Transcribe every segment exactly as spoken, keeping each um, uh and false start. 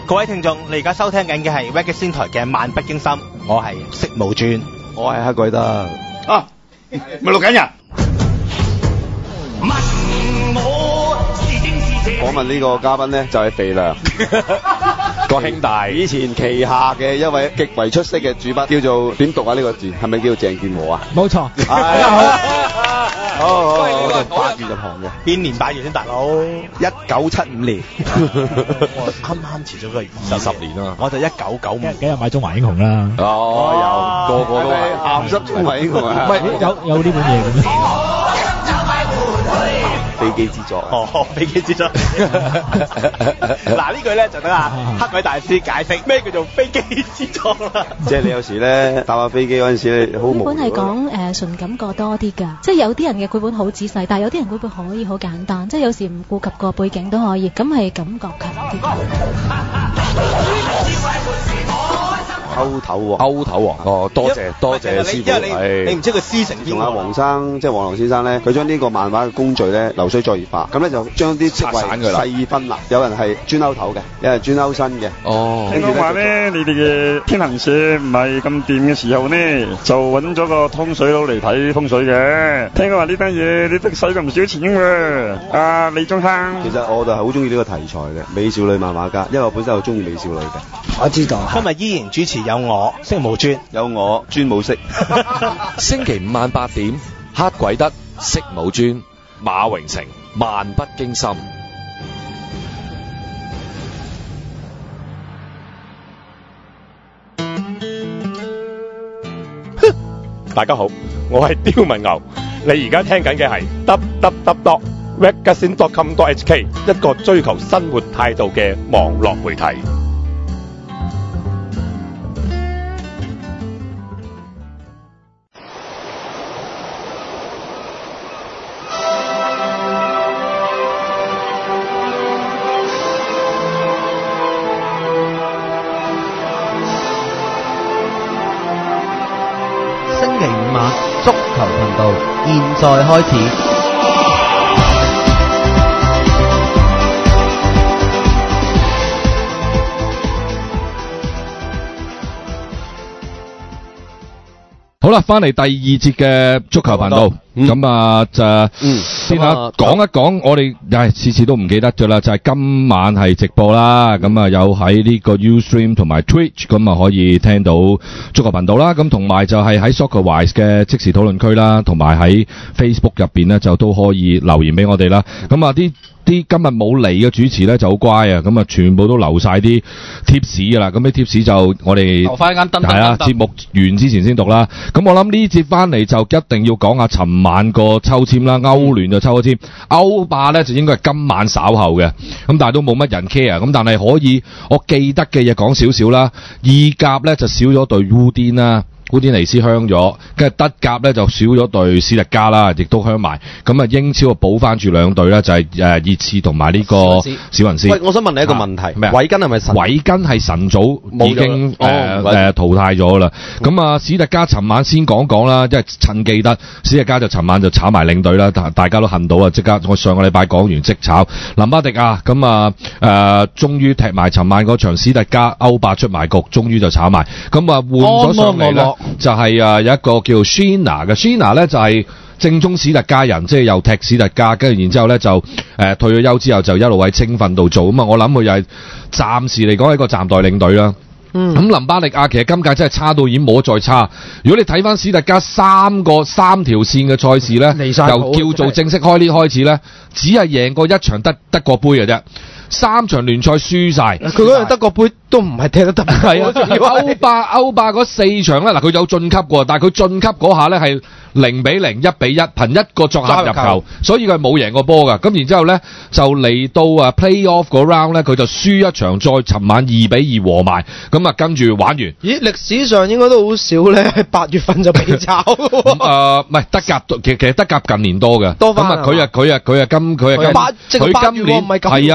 各位聽眾，你而家收聽緊嘅係 Reggae 仙台嘅漫不經心，我係色無轉， 我係黑鬼德。 啊，咪錄緊人。 訪問呢個嘉賓咧就係肥良個兄弟，以前旗下嘅一位極為出色嘅主筆，叫做點讀啊？呢個字係咪叫鄭健和啊？ 冇錯。 係好，好好，我哋八月入行嘅， 邊年八月先大佬？ 一九七五年， 我啱啱遲咗個二十年啊！我就一九九五。 幾日買中華英雄啦？ 哦，有個個都係鹹濕中華英雄啊！ 唔係有有呢本嘢嘅咩？ 飛機之作哦，飛機之作。嗱呢句咧就等啊黑鬼大師解釋咩叫做飛機之作啦。 即係你有時咧搭下飛機嗰陣時咧，好無聊。 繪本係講誒純感覺多啲㗎，即係有啲人嘅繪本好仔細，但係有啲人繪本可以好簡單，即係有時唔顧及個背景都可以，咁係感覺強啲。 歐頭喎， 歐頭王哦，多謝多謝師傅， 因為你你唔知佢師承邊個。 同阿黃生，即係黃龍先生咧，佢將呢個漫畫嘅工序咧流水作業化，咁咧就將啲職位細分啦。有人係專勾頭嘅，有人專勾身嘅。 哦， 聽講話咧，你哋嘅天行社唔係咁掂嘅時候呢，就揾咗個通水佬嚟睇風水嘅。聽講話呢單嘢你都使咗唔少錢喎，阿李宗生。 其實我就係好中意呢個題材嘅美少女漫畫家，因為我本身好中意美少女嘅。 我知道。 今日依然主持有我色無專， 有我專武色。 星期五晚八點，黑鬼德色無專，馬榮成漫不經心。 大家好，我係刁文牛，你而家聽緊嘅係 w w w dot reggaesin dot com dot h k 一個追求生活態度嘅網絡媒體。 足球頻道現在開始。 好啦，翻嚟第二節嘅足球頻道，咁啊就先下講一講，我哋唉次次都唔記得咗啦，就係今晚係直播啦，咁啊有喺呢個 Ustream 同埋 Twitch，咁啊可以聽到足球頻道啦，咁同埋就係喺 Soccerwise 嘅即時討論區啦，同埋喺 Facebook 入邊咧就都可以留言俾我哋啦，咁啊啲。啲今日冇嚟嘅主持咧就好乖啊，咁啊全部都留晒啲貼士噶啦，咁啲貼士就我哋留翻間燈係啊，節目完之前先讀啦。咁我諗呢節翻嚟就一定要講下尋晚個抽籤啦，歐聯就抽咗籤，歐霸咧就應該係今晚稍後嘅，咁但係都冇乜人 care，咁但係可以我記得嘅嘢講少少啦。意甲咧就少咗隊烏甸啦。烏甸尼斯香咗，跟住德甲咧就少咗隊史特加啦，亦都香埋。咁啊英超啊補翻住兩隊啦，就係誒熱刺同埋呢個史雲斯。 喂，我想問你一個問題， 咩？ 韋根係咪神？ 韋根係晨早已經誒誒淘汰咗啦。咁啊史特加尋晚先講講啦，即係趁記得史特加就尋晚就炒埋領隊啦，大大家都恨到啊！即刻我上個禮拜講完即炒林巴迪啊，咁啊誒終於踢埋尋晚嗰場史特加歐霸出埋局，終於就炒埋。咁啊換咗上嚟咧。就係啊，有一個叫 Shina 嘅 Shina 咧，就係正宗史特加人，即係又踢史特加，跟住然之後咧就誒、呃、退咗休之後就一路喺青訓度做，咁啊我諗佢又係暫時嚟講係一個暫代領隊啦。嗯，咁林巴力亞其實今屆真係差到已經冇得再差。如果你睇翻史特加三個三條線嘅賽事咧，由叫做正式開呢開始咧，只係贏過一場德德國杯嘅啫。三場聯賽輸晒， 佢嗰場德國杯都唔係踢得得， 係啊！歐霸歐霸嗰四場咧，嗱佢有晉級過，但係佢晉級嗰下咧係零比零、一比一，憑一個作客入球，所以佢係冇贏過波㗎。咁然之後咧就嚟到啊 play-off 嗰 round 咧，佢就輸一場，再尋晚二比二和埋，咁啊跟住玩完。 咦？歷史上應該都好少咧，喺八月份就被炒。誒， 唔係德甲，其實其實德甲近年多嘅。 多翻。 咁啊，佢啊佢啊佢啊今佢啊今佢今月係啊真。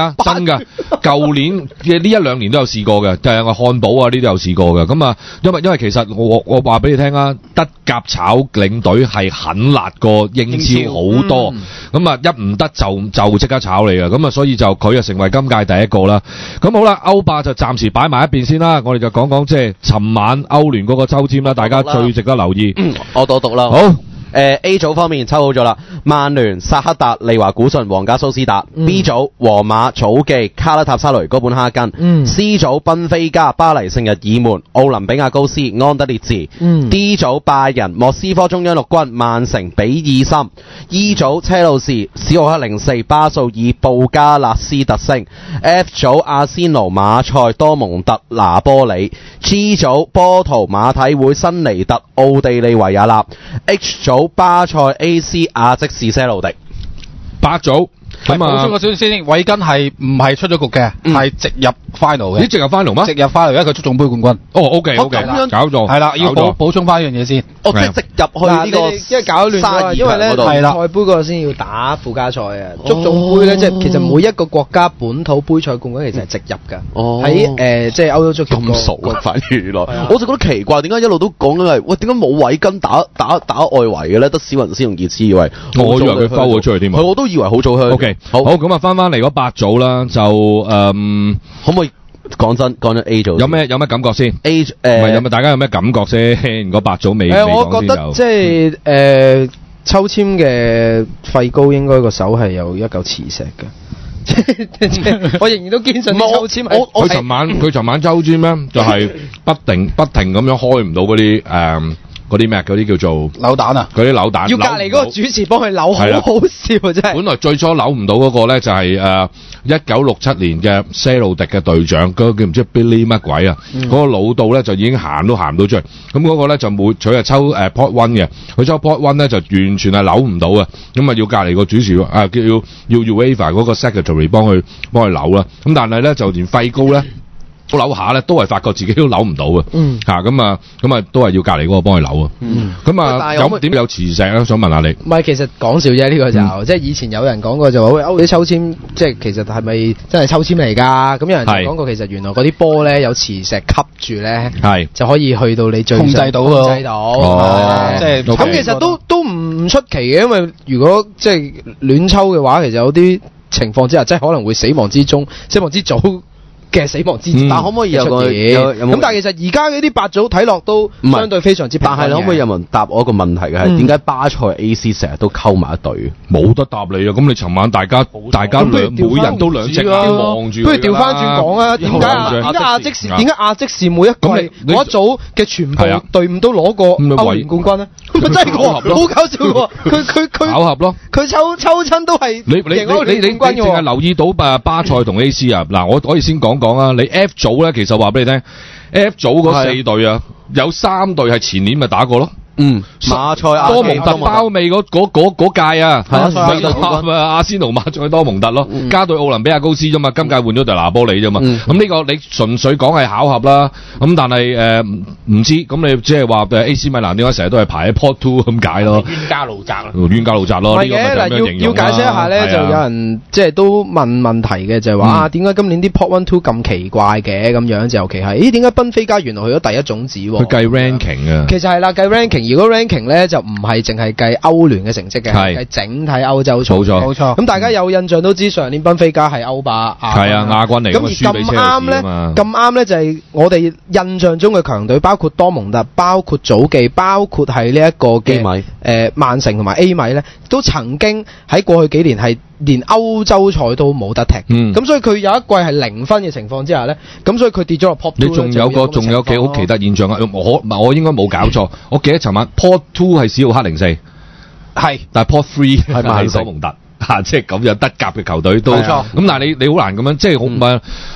㗎。舊年嘅呢一兩年都有試過嘅，就係我漢堡啊呢啲有試過嘅。咁啊，因為因為其實我我話俾你聽啊，德甲炒領隊係狠辣過英超好多。咁啊、嗯，一唔得就就即刻炒你啊。咁啊，所以就佢就成為今屆第一個啦。咁好啦，歐霸就暫時擺埋一邊先啦。我哋就講講即係尋晚歐聯嗰個抽籤啦，大家最值得留意。 嗯、我讀讀啦。 好。 誒 A 組方面抽好咗啦，曼聯、薩克達、利華古遜、皇家蘇斯達。嗯、B 組皇馬、祖記、卡拉塔沙雷、哥本哈根。嗯、C 組賓菲加、巴黎聖日耳門、奧林比亞高斯、安德烈治。嗯、D 組拜仁、莫斯科中央陸軍、曼城、比爾森。E 組車路士、史浩克零四、巴素爾、布加勒斯特星。F 組阿仙奴、馬賽、多蒙特、拿波里。G 組波圖、馬體會、新尼特、奧地利維也納。H 組巴塞 A C 亞積士些路迪。 八組咁啊， 補充個少少先，韋根係唔係出咗局嘅，係直入 final 嘅。 你直入 final 咩？ 直入 final，因為佢足總杯冠軍。 哦 ，OK OK，搞錯， 係啦，要補補充翻一樣嘢先。 哦，即係直入去呢個， 因為搞亂咗，因為咧係啦，賽杯嗰個先要打附加賽啊。足總杯咧，即係其實每一個國家本土杯賽冠軍其實係直入㗎。哦，喺誒即係歐洲足球咁熟啊，反而原來我就覺得奇怪，點解一路都講緊係喂點解冇韋根打打打外圍嘅咧？得史雲斯同熱刺以為， 我以為佢拋咗出去添啊。 係，我都以為好早去。 OK，好，好咁啊，翻翻嚟嗰八組啦，就誒， 可唔可以？講真，講咗 A 組有咩有咩感覺先 ？A 誒， 唔係有冇大家有咩感覺先？嗰八組未未我覺得即係誒抽籤嘅費高應該個手係有一嚿磁石嘅，我仍然都堅信抽籤係。 佢尋晚佢尋晚抽籤咧，就係不停不停咁樣開唔到嗰啲誒。嗰啲咩？嗰啲叫做扭蛋啊！ 嗰啲扭蛋， 要隔離嗰個主持幫佢扭，好好笑真係。 本來最初扭唔到嗰個咧，就係誒一九六七年嘅些路迪嘅隊長，嗰、嗰個叫唔知 Billy 乜鬼啊！嗰、嗯、個老道咧就已經行都行唔到出嚟。咁嗰個咧就每佢係抽誒、呃、pot one 嘅，佢抽 pot one 咧就完全係扭唔到嘅。咁啊要隔離個主持啊叫要要 UEFA 嗰個 secretary 幫佢幫佢扭啦。咁但係咧就連費高咧。扭下咧，都係發覺自己都扭唔到嘅，嚇咁啊，咁啊都係要隔離嗰個幫佢扭啊。咁啊有點有磁石咧？想問下你。 唔係，其實講笑啫，呢個就即係以前有人講過就話喂，歐啲抽籤，即係其實係咪真係抽籤嚟㗎？咁有人就講過其實原來嗰啲波咧有磁石吸住咧，係就可以去到你最控制到控制到。哦，即係咁其實都都唔出奇嘅，因為如果即係亂抽嘅話，其實有啲情況之下，即係可能會死亡之中、死亡之早。嘅死亡之戰，但可唔可以有個有咁？但係其實而家呢啲八組睇落都相對非常之平衡嘅。但係可唔可以有人答我一個問題嘅係點解巴塞 A C 成日都溝埋一隊？ 冇得答你啊！咁你尋晚大家大家兩每人都兩隻眼望住， 不如調翻轉講啊！點解點解亞積士點解亞積士每一季嗰一組嘅全部隊伍都攞過歐聯冠軍咧？咪真係好搞笑喎！佢佢佢巧合咯！ 佢抽抽親都係你你你你你淨係留意到巴巴塞同 A C 啊！嗱，我可以先講。講啊，你 F 組咧，其實話俾你聽 ，F 組嗰四隊啊，有三隊係前年咪打過咯。嗯， 馬賽、 多蒙特、包尾嗰嗰嗰嗰屆啊，係啊，阿仙奴、馬賽、多蒙特咯，加對奧林比亞高斯啫嘛，今屆換咗隊拿波里啫嘛。咁呢個你純粹講係巧合啦。咁但係誒唔知，咁你即係話誒 A C 米蘭點解成日都係排喺 Pot Two 咁解咯？冤家路窄啦，冤家路窄咯。 係嘅，嗱要要解釋一下咧，就有人即係都問問題嘅，就係話啊點解今年啲 Pot One Two 咁奇怪嘅咁樣？就尤其係咦點解賓菲加原來去咗第一種子？ 佢計 ranking 啊。 其實係啦，計 ranking。如果 ranking 咧就唔係淨係計歐聯嘅成績嘅，係計整體歐洲賽。冇錯，冇錯。咁大家有印象都知上年賓菲加係歐霸亞。係啊，亞軍嚟。咁而咁啱咧，咁啱咧就係我哋印象中嘅強隊，包括多蒙特、包括祖記、包括係呢一個嘅誒曼城同埋 A 米咧，都曾經喺過去幾年係連歐洲賽都冇得踢。嗯。咁所以佢有一季係零分嘅情況之下咧，咁所以佢跌咗落 Pot Two。你仲有個仲有幾好奇特現象啊！我我應該冇搞錯，我記得尋晚 Pot Two 係史浩克零四，係，但係 Pot Three 係曼城多蒙特嚇，即係咁有德甲嘅球隊都。冇錯。咁但係你你好難咁樣，即係好唔係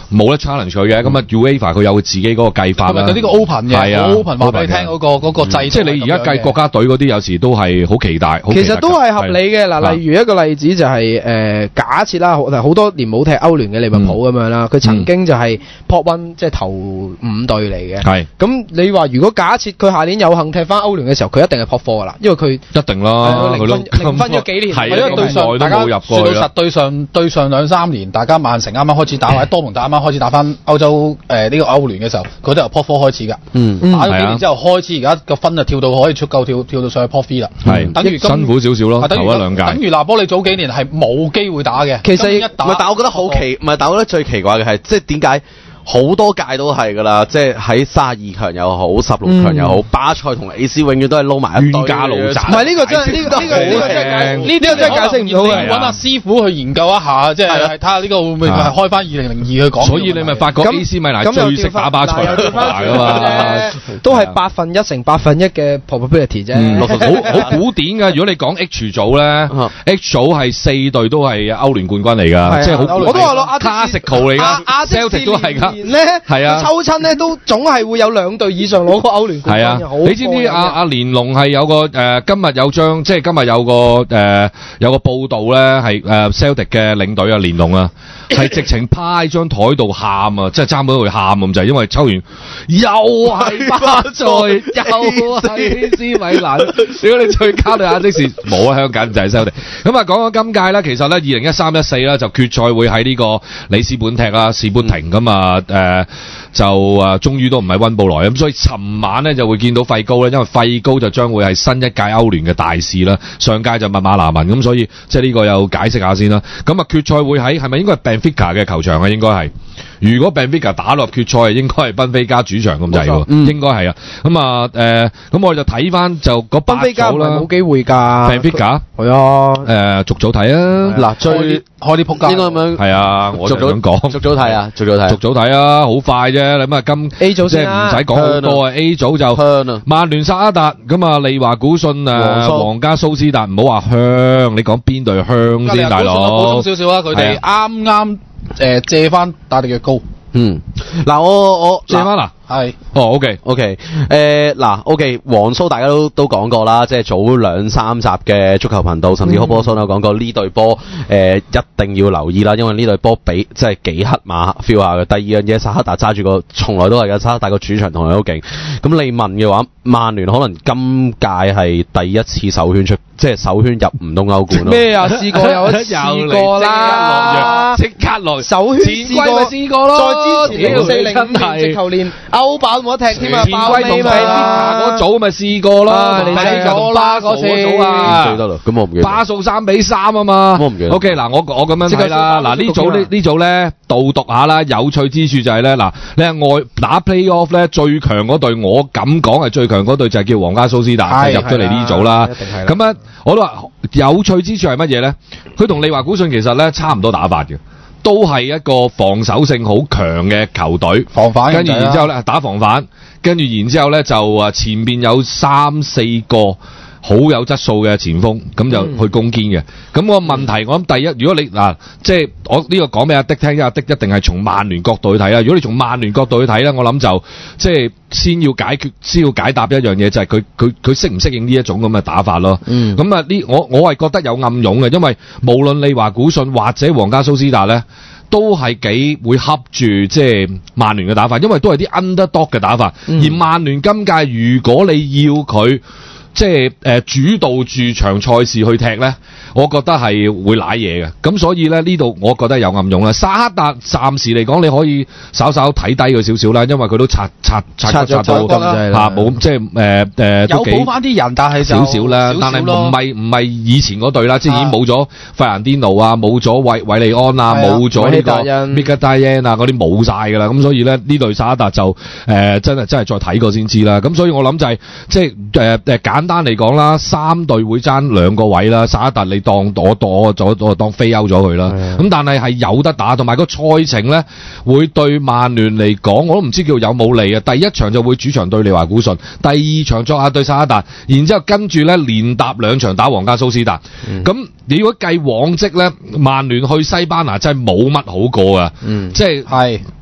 冇得 challenge 佢嘅。咁啊 UEFA 佢有佢自己嗰個計法啦。 佢呢個 open 嘅， 係啊 open 話俾你聽嗰個嗰個制。 即係你而家計國家隊嗰啲有時都係好期待。 其實都係合理嘅。嗱，例如一個例子就係誒假設啦，好多年冇踢歐聯嘅利物浦咁樣啦，佢曾經就係 Pot One 即係頭五隊嚟嘅。係。咁你話如果假設佢下年有幸踢翻歐聯嘅時候，佢一定係 Pot Four 噶啦，因為佢一定啦， 零分零分咗幾年， 係因為對上大家說到實對上對上兩三年，大家曼城啱啱開始打或者多蒙特啱啱開始打翻歐洲誒呢個歐聯嘅時候，佢都由 Pot Four 開始㗎。嗯，打咗幾年之後開始，而家個分就跳到可以出夠跳跳到上去 Pot Three 啦。係，等於辛苦少少咯，頭一兩屆。 等於拿波利早幾年係冇機會打嘅。 其實一打，唔係，但我覺得好奇，唔係，但我覺得最奇怪嘅係，即係點解？好多屆都係㗎啦，即係喺三十二強又好，十六強又好，巴塞同 A C 永遠都係撈埋一堆。冤家路窄。唔係呢個真係呢個呢個呢個真係呢個真係解釋唔到嘅。 揾阿師傅去研究一下，即係睇下呢個會唔會係開翻二零零二去講。 所以你咪發覺 A C 米蘭最識打巴塞㗎嘛， 都係百分一乘百分一嘅 probability 啫。 好好古典㗎。如果你講 H 組咧 ，H 組係四隊都係歐聯冠軍嚟㗎，即係好。 我都話咯 ，classical 嚟㗎 ，Celtic 都係㗎。 咧係啊，抽親咧都總係會有兩隊以上攞過歐聯冠軍。係啊， 你知唔知阿阿連龍係有個誒今日有張即係今日有個誒有個報道咧係誒 Celtic 嘅領隊啊連龍啊係直情趴喺張台度喊啊，即係差唔多會喊咁就係因為抽完又係巴塞又係 A C 米蘭，如果你最交對亞積士冇啊香港就係 Celtic。咁啊講緊今屆咧，其實咧二零一三一四咧就決賽會喺呢個里斯本踢啦，史本廷咁啊。誒、呃、就誒終於都唔係溫布萊咁，所以尋晚咧就會見到費高咧，因為費高就將會係新一屆歐聯嘅大使啦。上屆就密馬拿文咁，所以即係呢個有解釋下先啦。咁啊決賽會喺係咪應該係 Benfica 嘅球場啊？應該係。如果 Benfica 打落決賽，應該係賓菲加主場咁滯喎，嗯、應該係啊。咁啊誒，咁、呃、我就睇翻就個賓菲加啦， 冇機會㗎。 Benfica 係啊， 誒、呃、逐組睇啊。 嗱，最開啲撲街應該咁樣。 係啊，我就咁講。 逐組睇啊，逐組睇。 逐組睇啊，好快啫。你咁啊，今 A 組先啦， 即係唔使講好多啊。A 組就曼聯薩克達，咁啊利華古信誒皇家蘇斯達，唔好話香，你講邊隊香先，大佬？ 補充少少啊，佢哋啱啱誒借翻打地嘅高。 嗯，嗱我我借翻啦， 係， 哦 OK OK，誒嗱 OK，黃蘇大家都都講過啦，即係早兩三集嘅足球頻道，甚至好波蘇都有講過呢隊波誒一定要留意啦，因為呢隊波比即係幾黑馬 feel 下嘅。第二樣嘢，薩克達揸住個從來都係嘅，薩克達個主場同樣都勁。咁你問嘅話，曼聯可能今屆係第一次首圈出，即係首圈入唔到歐冠咯。 咩啊？試過有試過啦， 即刻落首圈試過咪試過咯。之前零四零五年直頭連歐霸都冇得踢添啊！ 包尾咪嗰組咪試過咯， 你睇咗啦嗰次啊， 記得啦，咁我唔記得。 巴數三比三啊嘛， 我唔記得。 O K 嗱，我我咁樣睇啦，嗱呢組呢呢組咧導讀下啦，有趣之處就係咧嗱，你係外打 play off 咧最強嗰隊，我敢講係最強嗰隊就係叫皇家蘇斯達，入咗嚟呢組啦。咁啊，我都話有趣之處係乜嘢咧？佢同利華古信其實咧差唔多打法嘅。都係一個防守性好強嘅球隊， 防反， 跟住然之後咧打防反，跟住然之後咧就啊前邊有三四個好有質素嘅前鋒，咁就去攻堅嘅。咁個問題，我諗第一，如果你嗱，即係我呢個講俾阿迪聽，因為阿迪一定係從曼聯角度去睇啦。如果你從曼聯角度去睇咧，我諗就即係先要解決，先要解答一樣嘢，就係佢佢佢適唔適應呢一種咁嘅打法咯。嗯，咁啊呢，我我係覺得有暗湧嘅，因為無論利華古信或者皇家蘇斯達咧，都係幾會恰住即係曼聯嘅打法，因為都係啲 underdog 嘅打法。嗯、而曼聯今屆如果你要佢即係誒主導住場賽事去踢咧，我覺得係會瀨嘢嘅。咁所以咧呢度我覺得有暗湧啦。薩克達暫時嚟講你可以稍稍睇低佢少少啦，因為佢都拆拆拆咗到嚇冇即係誒誒都幾有補翻啲人，但係少少啦，但係唔係唔係以前嗰隊啦，即係已經冇咗費蘭甸奴啊，冇咗韋韋利安啊，冇咗呢個 Mkhitaryan 啊嗰啲冇晒㗎啦。咁所以咧呢隊薩克達就誒、呃、真係真係再睇過先知啦。咁所以我諗就係、是、即係誒誒簡單嚟講啦，三隊會爭兩個位啦，薩克達你當我躲咗咗當飛歐咗佢啦。咁但係係有得打，同埋個賽程咧會對曼聯嚟講，我都唔知叫有冇利啊。第一場就會主場對利華古遜，第二場作下對薩克達，然之後跟住咧連搭兩場打皇家蘇斯達。咁、嗯、你如果計往績咧，曼聯去西班牙真係冇乜好過噶，嗯、即係。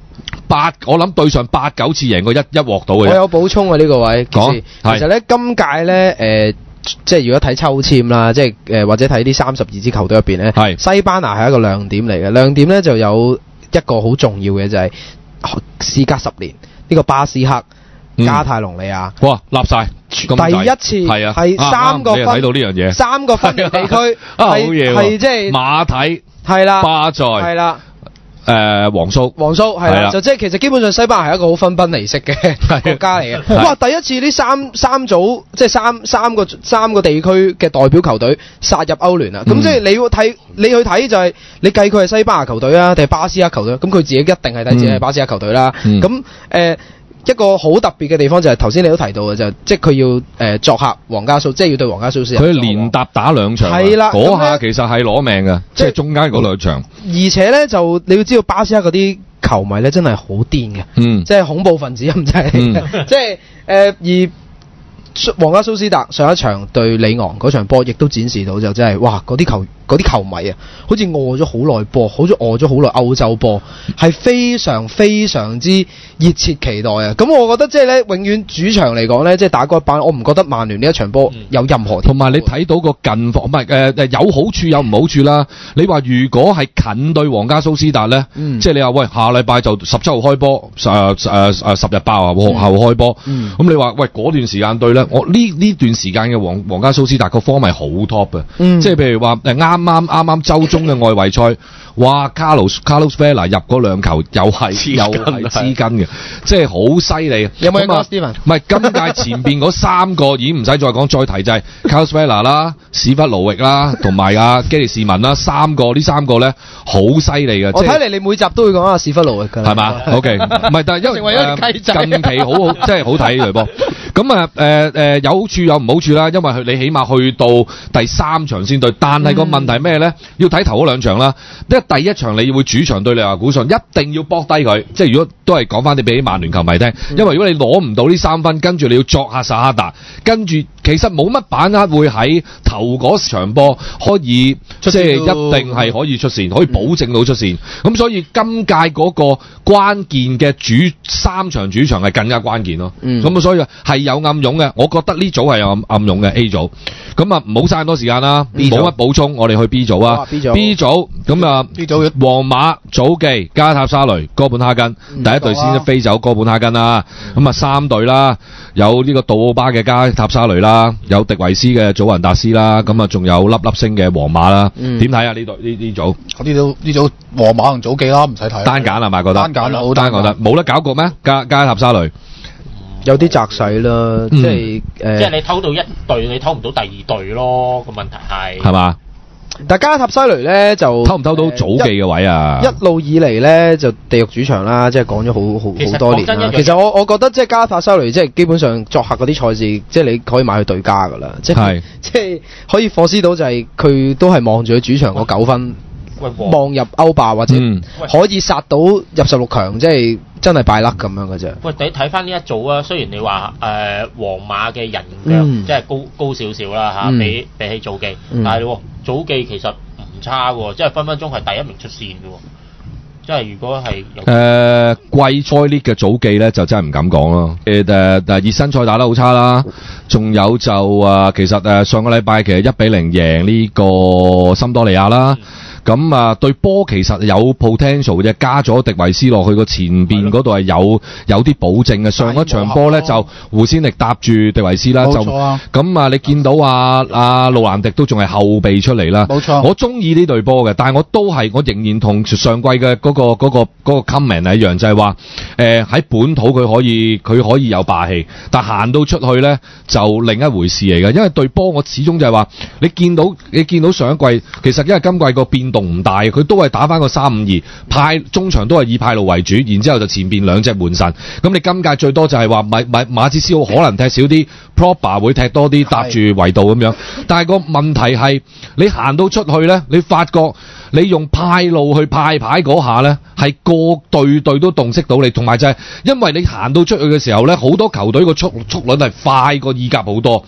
八，我諗對上八九次贏過一一鑊到嘅。 我有補充啊呢、這個位， 講其實咧今屆咧誒。呃即係如果睇抽籤啦，即係誒、呃、或者睇啲三十二支球隊入邊咧，西班牙係一個亮點嚟嘅。亮點咧就有一個好重要嘅就係、是、事隔十年呢、這個巴斯克、嗯、加泰隆尼亞， 哇立晒第一次係啊係三個分睇到呢樣嘢， 三個分裂地區係係即係馬體係啦巴塞係啦。 誒、呃、黃蘇， 黃蘇係啦，就即係其實基本上西班牙係一個好分崩離析嘅國家嚟嘅。哇！第一次呢三三組即係三三個三個地區嘅代表球隊殺入歐聯啊！咁、嗯、即係你要睇你去睇就係、是、你計佢係西班牙球隊啊，定係巴斯克球隊？咁佢自己一定係睇自己係巴斯克球隊啦。咁、嗯、誒。呃一個好特別嘅地方就係頭先你都提到嘅，就即係佢要誒、呃、作客皇家蘇，即係要對皇家蘇斯。 佢連搭打兩場，係啦，嗰下其實係攞命嘅，即係中間嗰兩場。 而且咧就你要知道巴斯克嗰啲球迷咧真係好癲嘅，嗯，即係恐怖分子咁滯，嗯、即係誒、呃、而。皇家蘇斯達上一場對里昂嗰場波，亦都展示到就真係哇！嗰啲球嗰啲球迷啊，好似餓咗好耐波，好似餓咗好耐歐洲波，係非常非常之熱切期待啊！咁我覺得即係咧，永遠主場嚟講咧，即係打嗰一班，我唔覺得曼聯呢一場波有任何同埋你睇到個近況，唔係誒誒有好處有唔好處啦。你話如果係近對皇家蘇斯達咧，嗯、即係你話喂下禮拜就十七號開波，誒誒誒十日爆啊，學校開波，咁、嗯嗯、你話喂嗰段時間對咧？我呢呢段時間嘅皇皇家蘇斯達個 form 係好 top 嘅，嗯、即係譬如話誒啱啱啱啱周中嘅外圍賽，哇！Carlos Carlos Vela 入嗰兩球又係又係黐筋嘅，即係好犀利。 有冇講 Steven？ 唔係今屆前邊嗰三個已經唔使再講，再提就係 Carlos Vela 啦、史弗勞域啦，同埋阿基利士文啦，三個呢三個咧好犀利嘅。 我睇嚟你每集都會講阿史弗勞域㗎， 係嘛 ？OK，唔係，但係因為、呃、近期好好，即係好睇呢隊波。咁啊誒誒有好處有唔好處啦，因為佢你起碼去到第三場先對，但係個問題咩咧？要睇頭嗰兩場啦。因為第一場你會主場對利華古遜，一定要搏低佢。即係如果都係講翻你俾曼聯球迷聽，因為如果你攞唔到呢三分，跟住你要作客薩克達，跟住其實冇乜把握會喺頭嗰場波可以即係一定係可以出線，可以保證到出線。咁、嗯、所以今屆嗰個關鍵嘅主三場主場係更加關鍵咯。咁、嗯、所以係有暗湧嘅，我覺得呢組係有暗暗湧嘅 A 組。咁啊唔好嘥咁多時間啦，冇乜補充，我哋去 B 組啊。B 組 B 組咁啊，皇馬、祖記、加塔沙雷、哥本哈根，嗯、第一隊先飛走哥本哈根啦。咁啊、嗯、三隊啦，有呢個杜奧巴嘅加塔沙雷啦，有迪維斯嘅祖雲達斯啦，咁啊仲有粒粒星嘅皇馬啦。點睇啊？呢隊呢呢組？ 呢組呢組皇馬同祖記啦，唔使睇。 單揀係咪覺得？ 單揀好單覺得冇得搞局咩？加加塔沙雷。 有啲窄使啦，即係誒， 即係你偷到一隊，你偷唔到第二隊咯。個問題係係嘛？ 但加塔西雷咧就偷唔偷到祖記嘅位啊？ 一路以嚟咧就地獄主場啦，即係講咗好好好多年啦。其實我我覺得即係加塔西雷即係基本上作客嗰啲賽事，即係你可以買去對家噶啦，即係即係可以貨斯到就係佢都係望住佢主場嗰九分。望入歐霸或者可以殺到入十六強，即係真係敗甩咁樣嘅啫。 喂，你睇翻呢一組啊，雖然你話誒皇馬嘅人腳、嗯、即係高高少少啦嚇，比比起祖記，嗯、但係祖記其實唔差喎，即係分分鐘係第一名出線嘅喎。即係如果係誒季賽列嘅祖記咧，就真係唔敢講咯。誒誒誒熱身賽打得好差啦，仲有就啊、呃，其實誒、呃、上個禮拜其實一比零贏呢個森多利亞啦。嗯咁啊，對波其實有 potential 嘅，加咗迪維斯落去個前邊嗰度係有有啲保證嘅。上一場波咧就胡先力搭住迪維斯啦，就咁啊，你見到啊啊路蘭迪都仲係後備出嚟啦。冇錯，我中意呢隊波嘅，但係我都係我仍然同上季嘅嗰個嗰個嗰個 comment 係一樣，就係話誒喺本土佢可以佢可以有霸氣，但行到出去咧就另一回事嚟嘅。因為隊波我始終就係話你見到你見到上一季其實因為今季個變動唔大，佢都係打翻個三五二派中場都係以派路為主，然之後就前邊兩隻門神。咁你今屆最多就係話馬馬馬茲斯奧可能踢少啲 ，Proper 會踢多啲搭住維度咁樣。但係個問題係你行到出去呢，你發覺你用派路去派牌嗰下呢，係個隊隊都洞悉到你，同埋就係因為你行到出去嘅時候呢，好多球隊個速速率係快過意甲好多。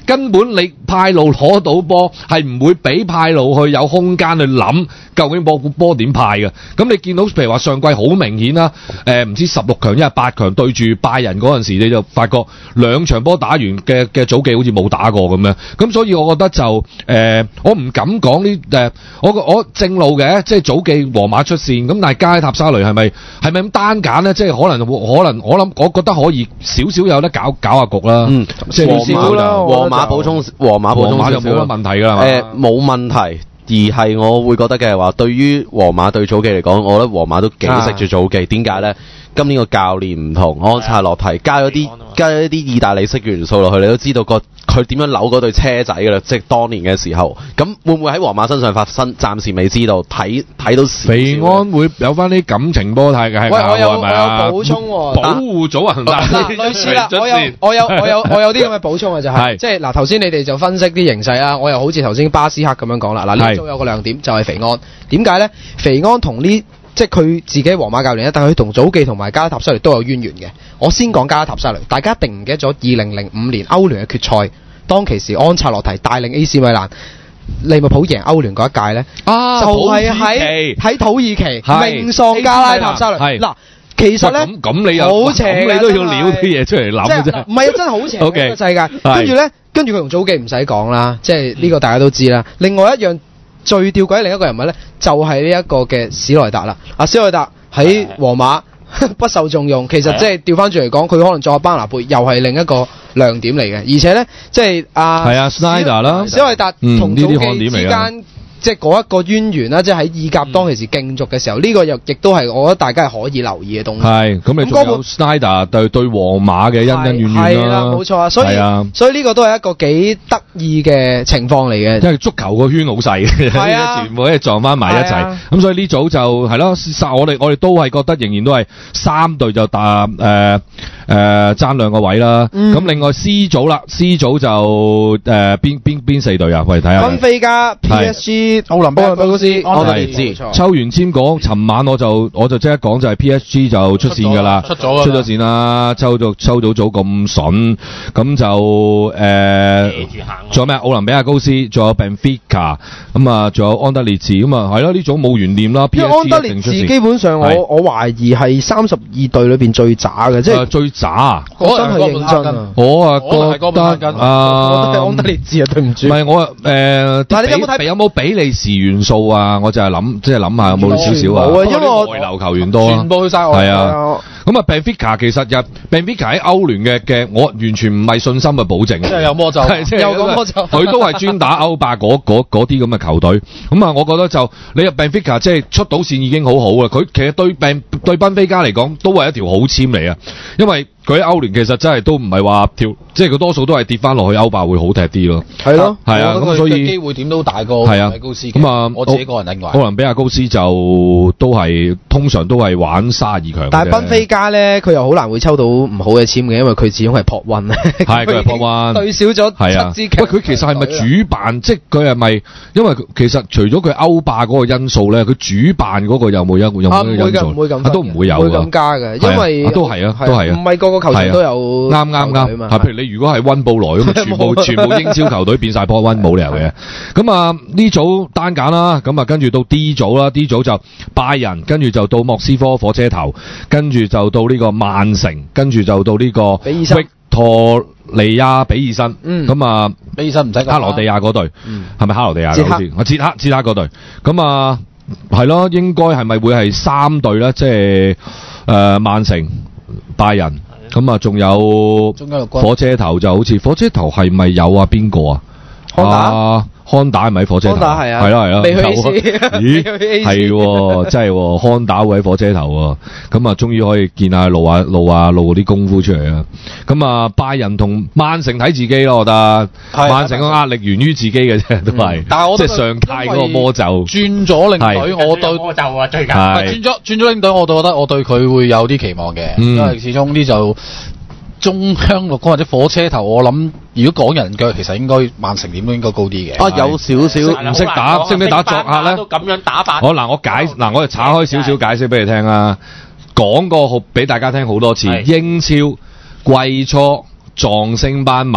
根本你派路攞到波係唔會俾派路去有空間去諗究竟波波點派嘅。咁你見到譬如話上季好明顯啦，誒唔知十六強一係八強對住拜仁嗰陣時，你就發覺兩場波打完嘅嘅祖記好似冇打過咁樣。咁所以我覺得就誒、呃，我唔敢講呢誒，我我正路嘅，即係祖記皇馬出線，咁但係加塔沙雷係咪係咪咁單揀呢？即係可能可能我諗我覺得可以少少有得搞搞下局啦。嗯，即係皇馬皇馬補充皇馬補充皇馬就冇乜問題㗎啦。 誒冇、呃、問題。而係我會覺得嘅話，對於皇馬對祖記嚟講，我覺得皇馬都幾識住祖記。點解呢？今年個教練唔同，安察洛提加咗啲加咗一啲意大利式元素落去，你都知道個佢點樣扭嗰對車仔㗎啦。即係當年嘅時候，咁會唔會喺皇馬身上發生？暫時未知道，睇睇到少少。 肥安會有翻啲感情波態嘅，係咪啊？ 喂，我有我有補充喎， 保護組啊， 嗱，類似啦，我有我有我有我有啲咁嘅補充嘅就係，即係嗱頭先你哋就分析啲形勢啦，我又好似頭先巴斯克咁樣講啦。嗱呢組有個亮點就係肥安，點解咧？肥安同呢即係佢自己皇馬教練咧，但係佢同祖記同埋加拉塔沙雷都有淵源嘅。我先講加拉塔沙雷，大家一定唔記得咗二零零五年歐聯嘅決賽，當其時安察洛提帶領 A C 米蘭利物浦贏歐聯嗰一屆咧， 啊、 就係喺喺土耳其命喪加拉塔沙雷。嗱，其實咧咁咁你又好邪， 咁你都要撩啲嘢出嚟諗嘅啫。 唔係啊，真係好邪嘅世界。跟住咧，跟住佢同祖記唔使講啦，即係呢個大家都知啦。另外一樣。最吊詭另一個人物咧，就係呢一個嘅史萊達啦。啊，史萊達喺皇馬不受重用，其實即係調翻轉嚟講，佢可能作為班拿貝又係另一個亮點嚟嘅。而且咧，即係啊， 係啊，史萊達啦， 史萊達同祖記之間。即係嗰一個淵源啦，即係喺意甲當其時競逐嘅時候，呢、嗯、個又亦都係我覺得大家係可以留意嘅東西。 係，咁你仲有 Snyder 對對皇馬嘅恩恩怨怨啦。係啦， 冇錯啊，所以所以呢個都係一個幾得意嘅情況嚟嘅。 因為足球個圈好細嘅，係啊，全部一撞翻埋一齊。咁所以呢組就係咯，我哋我哋都係覺得仍然都係三隊就打誒誒爭兩個位啦。咁、嗯、另外 C 組啦 ，C 組就誒邊邊邊四隊啊？我哋睇下。 賓菲加 P S G。奧林比亞高斯， 安德烈治抽完籤講，尋晚我就我就即刻講就係 P S G 就出線㗎啦， 出咗出咗線啦，抽到抽到組咁筍，咁就誒，仲、呃、有咩？奧林比亞高斯，仲有 Benfica， 咁啊，仲有安德烈治，咁啊係咯，呢組冇懸念啦。 因為安德烈治基本上我我懷疑係三十二隊裏邊最渣嘅，即係最渣。 我真係認真啊！ 我啊覺得啊， 我覺得安德烈治啊，對唔住。 唔係我誒， 但係你有冇睇？ 有冇比利時元素啊？我就係諗，即係諗下有冇少少啊？ 因為我外流球員多啊， 全部去晒外。 係啊，咁啊 Benfica 其實入 Benfica 喺歐聯嘅嘅，我完全唔係信心嘅保證。 即係有魔咒， 有個魔咒，佢都係專打歐霸嗰嗰嗰啲咁嘅球隊。咁啊，我覺得就你入 Benfica 即係出到線已經好好啦。佢其實對賓對賓菲加嚟講都係一條好籤嚟啊，因為佢喺歐聯其實真係都唔係話條，即係佢多數都係跌翻落去歐霸會好踢啲咯。 係咯， 係啊，咁所以機會點都大過係啊高斯。 咁啊， 我自己個人認為， 奧林比亞高斯就都係通常都係玩卅二強。 但係賓菲加咧，佢又好難會抽到唔好嘅籤嘅，因為佢始終係撲溫。 係佢係撲溫， 對少咗七支強。 喂，佢其實係咪主辦？即係佢係咪？因為其實除咗佢歐霸嗰個因素咧，佢主辦嗰個有冇一有冇因素？ 唔會咁， 都唔會有會咁加嘅，因為都係啊，都係啊， 唔係個個球隊都有。 啱啱啱，譬如你如果係溫布萊咁，全部全部英超球隊變晒波溫，冇理由嘅。咁啊呢組單揀啦，咁啊跟住到 D 組啦 ，D 組就拜仁，跟住就到莫斯科火車頭，跟住就到呢個曼城，跟住就到呢個域陀利亞比爾森。嗯，咁啊比爾森唔使克羅地亞嗰隊，係咪克羅地亞？好似我捷克捷克嗰隊。咁啊係咯，應該係咪會係三隊咧？即係誒曼城、拜仁。咁啊，仲有火車頭就好似火車頭係咪有啊？邊個啊？ 康打啊，康打係咪火車頭？ 康打係啊， 係啦係啦。 未去 A C， 咦？係喎，真係喎，康打會喺火車頭喎。咁啊，終於可以見下露下露下露啲功夫出嚟啊！咁啊，拜仁同曼城睇自己咯，我覺得。曼城個壓力源於自己嘅啫，都係。 但係我即係上屆嗰個魔咒。 轉咗領隊，我對魔咒啊，最近。 轉咗轉咗領隊，我就覺得我對佢會有啲期望嘅，因為始終呢就。中香綠光或者火車頭，我諗如果講人腳，其實應該曼城點都應該高啲嘅。 啊，有少少唔識打，識唔識打作客咧？ 都咁樣打法。 好嗱，我解嗱，我哋拆開少少解釋俾你聽啦。講過好俾大家聽好多次，英超季初撞升斑馬，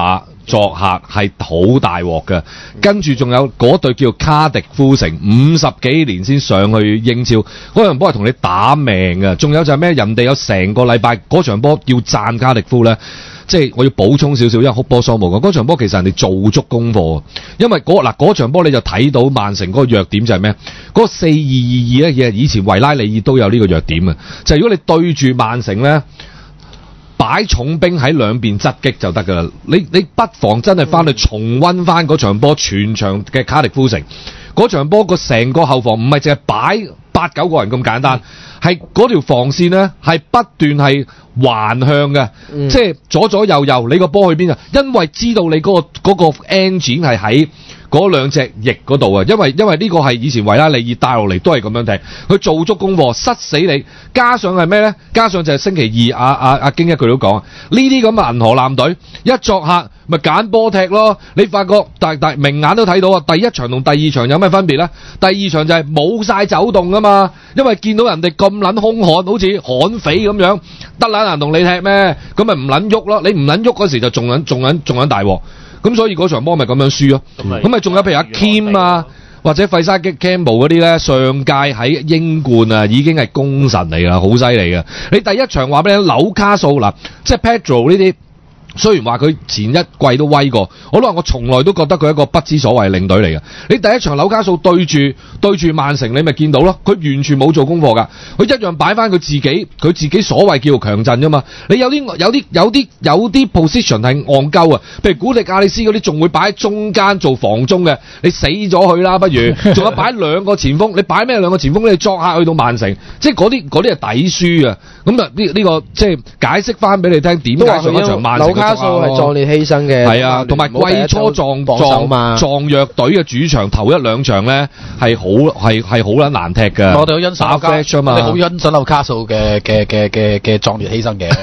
作客係好大鑊嘅。跟住仲有嗰隊叫卡迪夫城，五十幾年先上去英超，嗰場波係同你打命嘅。仲有就係咩？人哋有成個禮拜嗰場波要讚卡迪夫咧。即係我要補充少少，因為哭波桑冇講嗰場波其實人哋做足功課，因為嗰嗱嗰場波你就睇到曼城嗰個弱點就係咩？嗰、嗰個四二二二咧，其實以前維拉利爾都有呢個弱點嘅，就係、如果你對住曼城咧，擺重兵喺兩邊側擊就得㗎啦。你你不妨真係翻去重溫翻嗰場波全場嘅卡迪夫城嗰場波個成個後防唔係淨係擺八九個人咁簡單，係嗰條防線咧係不斷係橫向嘅，嗯、即係左左右右，你個波去邊啊？因為知道你嗰、嗰個嗰、嗰個 engine 係喺嗰兩隻翼嗰度啊，因為因為呢個係以前維拉利爾帶落嚟都係咁樣踢，佢做足功課，塞死你。加上係咩咧？加上就係星期二阿阿阿京一句都講，呢啲咁嘅銀河艦隊一作客咪揀波踢咯。你發覺大大明眼都睇到啊，第一場同第二場有咩分別咧？第二場就係冇晒走動啊嘛，因為見到人哋咁撚兇悍，好似悍匪咁樣，得撚難同你踢咩？咁咪唔撚喐咯。你唔撚喐嗰時就仲撚仲撚仲撚大鑊。咁所以嗰場波咪咁樣輸咯，咁咪仲有譬如阿 Kim 啊，或者費沙基 Campbell 嗰啲咧，上屆喺英冠啊已經係功臣嚟啦，好犀利嘅。你第一場話俾你聽，紐卡素嗱，即係 Pedro 呢啲。雖然話佢前一季都威過，我都話我從來都覺得佢係一個不知所謂領隊嚟嘅。你第一場紐卡素對住對住曼城，你咪見到咯，佢完全冇做功課㗎，佢一樣擺翻佢自己佢自己所謂叫做強陣啫嘛。你有啲有啲有啲有啲 position 係戇鳩啊，譬如古力亞利斯嗰啲仲會擺喺中間做防中嘅，你死咗佢啦，不如仲有擺兩個前鋒，你擺咩兩個前鋒？你作客去到曼城，即係嗰啲嗰啲係抵輸啊。咁啊呢呢個即係解釋翻俾你聽點解上一場曼城。 加數係壯烈犧牲嘅， 係啊，同埋季初撞撞撞弱隊嘅主場頭一兩場咧係好係係好撚難踢嘅。 我哋好欣賞紐卡素，我哋好欣賞紐卡素嘅嘅嘅嘅嘅壯烈犧牲嘅。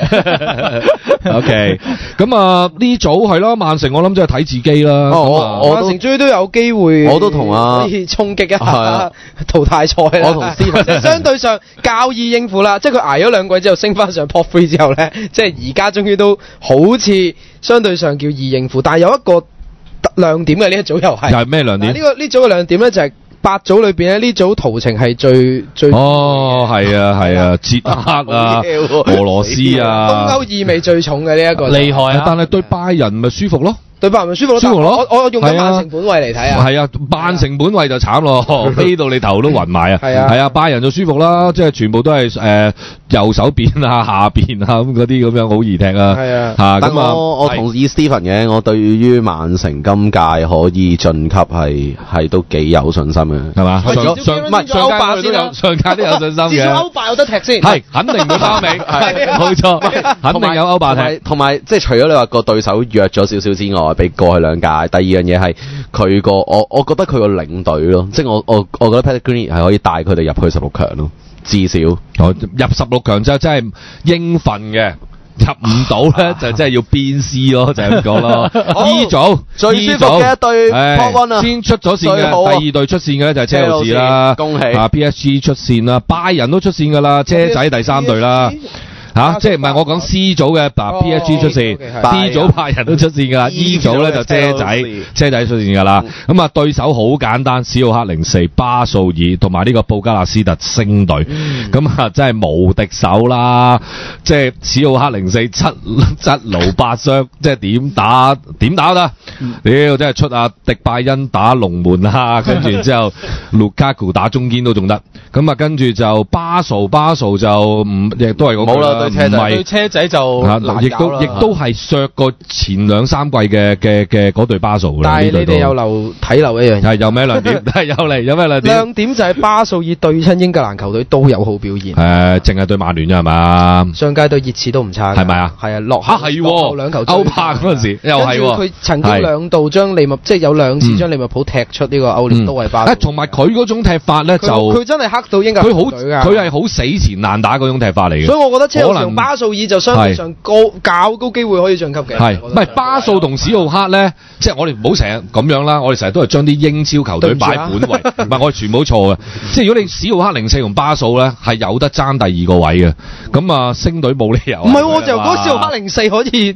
OK，咁啊呢組係咯，曼城我諗真係睇自己啦。 哦，我曼城終於都有機會， 我都同啊可以衝擊一下淘汰賽啦。 我同 Stephen 相對上較易應付啦，即係佢捱咗兩季之後升翻上 Top Three 之後咧，即係而家終於都好似。相對上叫易應付，但係有一個亮點嘅呢一組又係， 又係咩亮點？ 呢、這個呢組嘅亮點咧就係、是、八組裏邊咧呢組途程係最最哦係啊係啊，捷克啊、俄羅斯啊， 東歐意味最重嘅呢一個厲害啊！ 但係對拜仁咪舒服咯。 對拜仁咪舒服咯，舒服咯。我我用緊曼城本位嚟睇啊。 係啊，曼城本位就慘咯，飛到你頭都暈埋啊。 係啊， 係啊，拜仁就舒服啦，即係全部都係誒右手邊啊、下邊啊咁嗰啲咁樣好易踢啊。 係啊， 嚇咁我我同意 Stephen 嘅，我對於曼城今屆可以晉級係係都幾有信心嘅， 係嘛？ 上上唔係上屆都有，上屆都有信心嘅。 至少歐霸有得踢先。 係肯定會包尾，係冇錯，肯定有歐霸踢。 同埋即係除咗你話個對手弱咗少少之外，比過去兩屆。第二樣嘢係佢個我我覺得佢個領隊咯，即係我我我覺得 Pellegrini 係可以帶佢哋入去十六強咯，至少入十六強之後真係應份嘅，入唔到咧就真係要鞭屍咯，就係咁講咯。E 組最舒服嘅一隊波軍啊， 先出咗線嘅，第二隊出線嘅咧就係車路士啦， 恭喜啊 P S G 出線啦，拜仁都出線噶啦，車仔第三隊啦。吓、啊，即係唔係我講 C 組嘅，嗱、哦、P S G 出線 ，D 組拜仁都出線噶啦 ，E 組咧就車仔車仔出線噶啦。咁、嗯、啊對手好簡單，史奧克零四、巴素爾同埋呢個布加勒斯特星隊，咁、嗯、啊真係無敵手啦！即係史奧克零四七七勞八傷，即係點打點打得？屌、嗯，真係出啊迪拜恩打龍門啦，跟住之後盧卡庫打中堅都仲得。咁啊跟住就巴素巴素就唔亦都係嗰個啦。 唔係對車仔就亦都亦都係削過前兩三季嘅嘅嘅嗰隊巴素。 但係你哋有留睇漏一樣嘢， 係有咩亮點？係有嚟有咩亮點？ 亮點就係巴素爾對親英格蘭球隊都有好表現。 誒，淨係對曼聯啫係嘛？ 上屆對熱刺都唔差， 係咪啊？ 係啊，落嚇係兩球歐霸嗰陣時又係喎。 佢曾經兩度將利物即係有兩次將利物浦踢出呢個歐聯都係巴素。 誒，同埋佢嗰種踢法咧就佢真係黑到英格蘭球隊㗎。 佢係好死纏爛打嗰種踢法嚟嘅。 所以我覺得車路士同巴素爾就相對上高較高機會可以晉級嘅。 係唔係巴素同史奧克咧？即係我哋唔好成日咁樣啦，我哋成日都係將啲英超球隊擺本位，唔係我哋全部都錯嘅。即係如果你史奧克零四同巴素咧係有得爭第二個位嘅，咁啊星隊冇理由。 唔係，我就覺得史奧克零四可以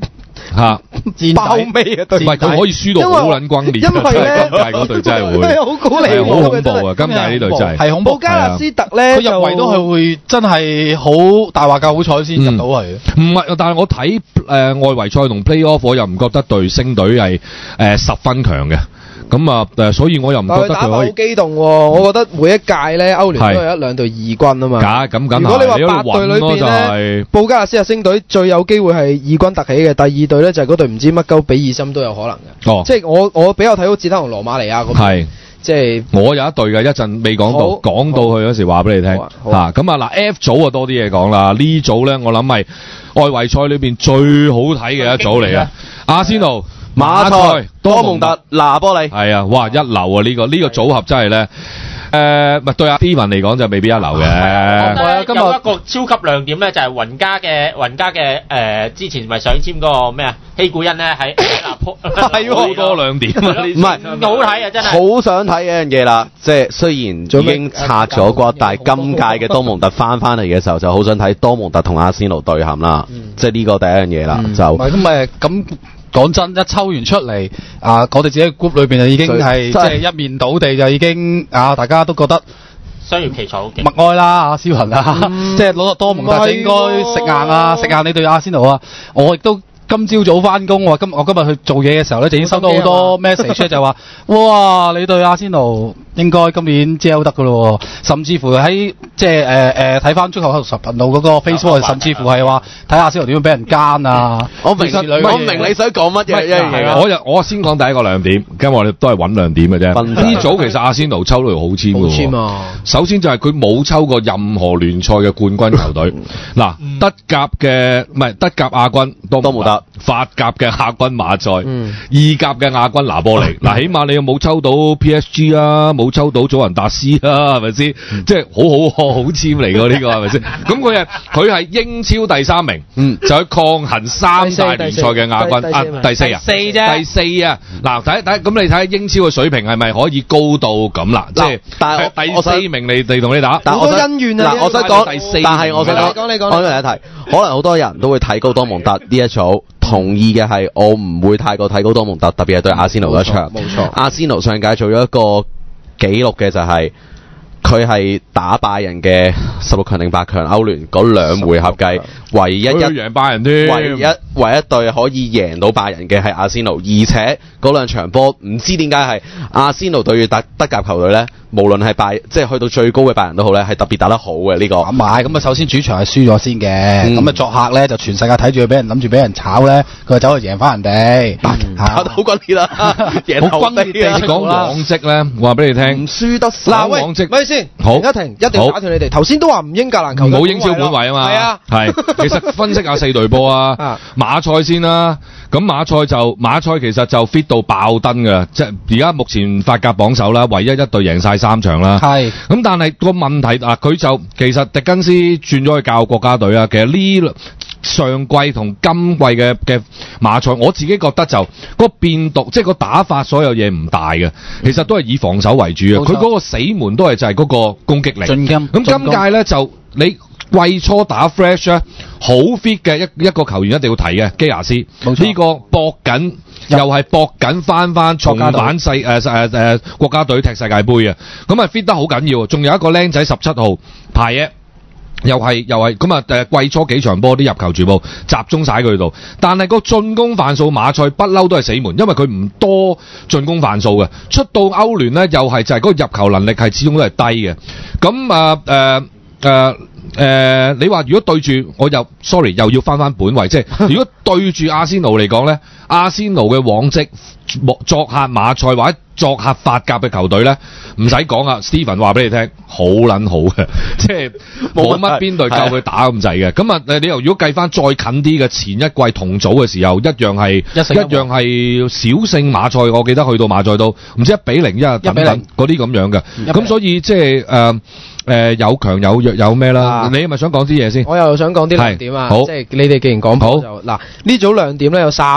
嚇爆尾啊！ 唔係佢可以輸到好撚轟烈， 因為咧今屆嗰隊真係會好高離譜， 好恐怖啊！今屆呢隊真係係恐怖。 布加勒斯特咧， 佢入圍都係會真係好大話夠好彩先入到嚟。 唔係，但係我睇誒外圍賽同 play-off，我又唔覺得隊星隊係誒十分強嘅。咁啊誒，所以我又唔覺得佢可以。 打法好激動喎！我覺得每一屆咧歐聯都有一兩隊異軍啊嘛。 假咁緊。 如果你話八隊裏邊咧，布加勒斯特星隊最有機會係異軍突起嘅，第二隊咧就係嗰隊唔知乜鳩比爾森都有可能嘅。 哦， 即係我我比較睇好捷克同羅馬尼亞嗰邊。係。即係我有一隊嘅，一陣未講到，講到去嗰時話俾你聽。啊，咁啊嗱 ，F 組啊多啲嘢講啦。呢組咧，我諗係外圍賽裏邊最好睇嘅一組嚟嘅。阿仙奴、馬賽、多蒙特、拿波利。係啊，哇，一流啊！呢個呢個組合真係咧。誒，咪對阿 Steven 嚟講就未必一流嘅。 係今日有一個超級亮點咧，就係雲加嘅雲加嘅誒，之前咪想簽嗰個咩啊希古恩咧喺拿坡， 係好多亮點啊！ 唔係好睇啊，真係好想睇嘅樣嘢啦。即係雖然已經拆咗骨，但係今屆嘅多蒙特翻翻嚟嘅時候，就好想睇多蒙特同阿仙奴對撼啦。即係呢個第一樣嘢啦，就唔係咁誒咁。講真，一抽完出嚟，啊，我哋自己 group 裏邊就已經係即係一面倒地，就已經啊，大家都覺得雙魚奇才好勁， 默哀啦，阿蕭恒啊，嗯、即係攞到多蒙特應該食硬啊，食硬你對阿仙奴啊，我亦都。今朝早翻工，我今我今日去做嘢嘅時候咧，就已經收到好多 message 就話，哇！你對阿仙奴應該今年 gel 得噶咯，甚至乎喺即係誒誒睇翻足球十頻道嗰個 Facebook，甚至乎係話睇阿仙奴點樣俾人奸啊！ 我明我明你想講乜嘢一樣嘢。 我就我先講第一個亮點，今日我哋都係揾亮點嘅啫。呢組其實阿仙奴抽到好籤嘅喎。首先就係佢冇抽過任何聯賽嘅冠軍球隊。嗱，德甲嘅唔係德甲亞軍多蒙特。法甲嘅亞軍馬賽，嗯、意甲嘅亞軍拿波利。嗱，起碼你又冇抽到 P S G 啊，冇抽到祖雲達斯啊，係咪先？嗯、即係好好好籤嚟㗎呢個係咪先？咁佢係佢係英超第三名，嗯、就去抗衡三大聯賽嘅亞軍啊，第四啊， 四啫， 第四啊。嗱，睇睇咁你睇下英超嘅水平係咪可以高到咁啦？即係但係第四名你哋同你打， 好多恩怨啊！ 嗱，我想講第四，但係我想講， 你講我想提一提，可能好多人都會睇高多蒙特呢一組。同意嘅係，我唔會太過睇高多蒙特，特別係對阿仙奴嗰場。 冇錯， 阿仙奴上屆做咗一個紀錄嘅就係佢係打拜仁嘅十六強定八強歐聯嗰兩回合計，唯一一贏拜仁添， 唯一唯一隊可以贏到拜仁嘅係阿仙奴，而且嗰兩場波唔知點解係阿仙奴對住德德甲球隊咧。無論係拜，即係去到最高嘅拜仁都好咧，係特別打得好嘅呢、這個。 咁係，咁啊首先主場係輸咗先嘅，咁啊、嗯、作客咧就全世界睇住佢俾人諗住俾人炒咧，佢就走去贏翻人哋， 打得好轟烈啦，贏好轟烈地講往績咧，話俾你聽， 唔輸得嗱喂，往績咪先， 好停一停，一定要打斷你哋。頭先都話唔英格蘭球隊冇英超本位啊嘛， 係啊， 係其實分析下四隊波啊，馬賽先啦，咁馬賽就馬賽其實就 fit 到爆燈㗎，即係而家目前法甲榜首啦，唯一一隊贏晒三場啦。 係咁，但係個問題啊，佢就其實迪根斯轉咗去教國家隊啊。其實呢上季同今季嘅嘅馬賽，我自己覺得就個變動，即係個打法，所有嘢唔大嘅。其實都係以防守為主啊。佢嗰個死門都係就係嗰個攻擊力。進攻咁今屆咧就你季初打 fresh 咧，好 fit 嘅一一個球員一定要提嘅基亞斯，呢個搏緊。又係搏緊翻翻重返世誒誒誒國家隊踢世界盃啊！咁啊 fit 得好緊要，仲有一個僆仔十七號排嘢，又係又係咁啊誒季初幾場波啲入球全部集中晒佢度，但係個進攻犯數馬賽不嬲都係死門，因為佢唔多進攻犯數嘅，出到歐聯咧又係就係嗰個入球能力係始終都係低嘅，咁啊誒誒誒，你話如果對住我又 sorry 又要翻翻本位，即係如果對住阿仙奴嚟講咧，阿仙奴嘅往績作客馬賽或者作客法甲嘅球隊咧，唔使講啊 Steven 話俾你聽，好撚好嘅，即係冇乜邊隊夠佢打咁滯嘅。咁啊，你又如果計翻再近啲嘅前一季同組嘅時候，一樣係一樣係小勝馬賽，我記得去到馬賽都唔知一比零一等等嗰啲咁樣嘅。咁所以即係誒。誒、呃，有強有弱有咩啦？啊、你係咪想講啲嘢先？ 我又想講啲亮點啊！即係你哋既然講好就嗱，呢組亮點咧有三個嘅。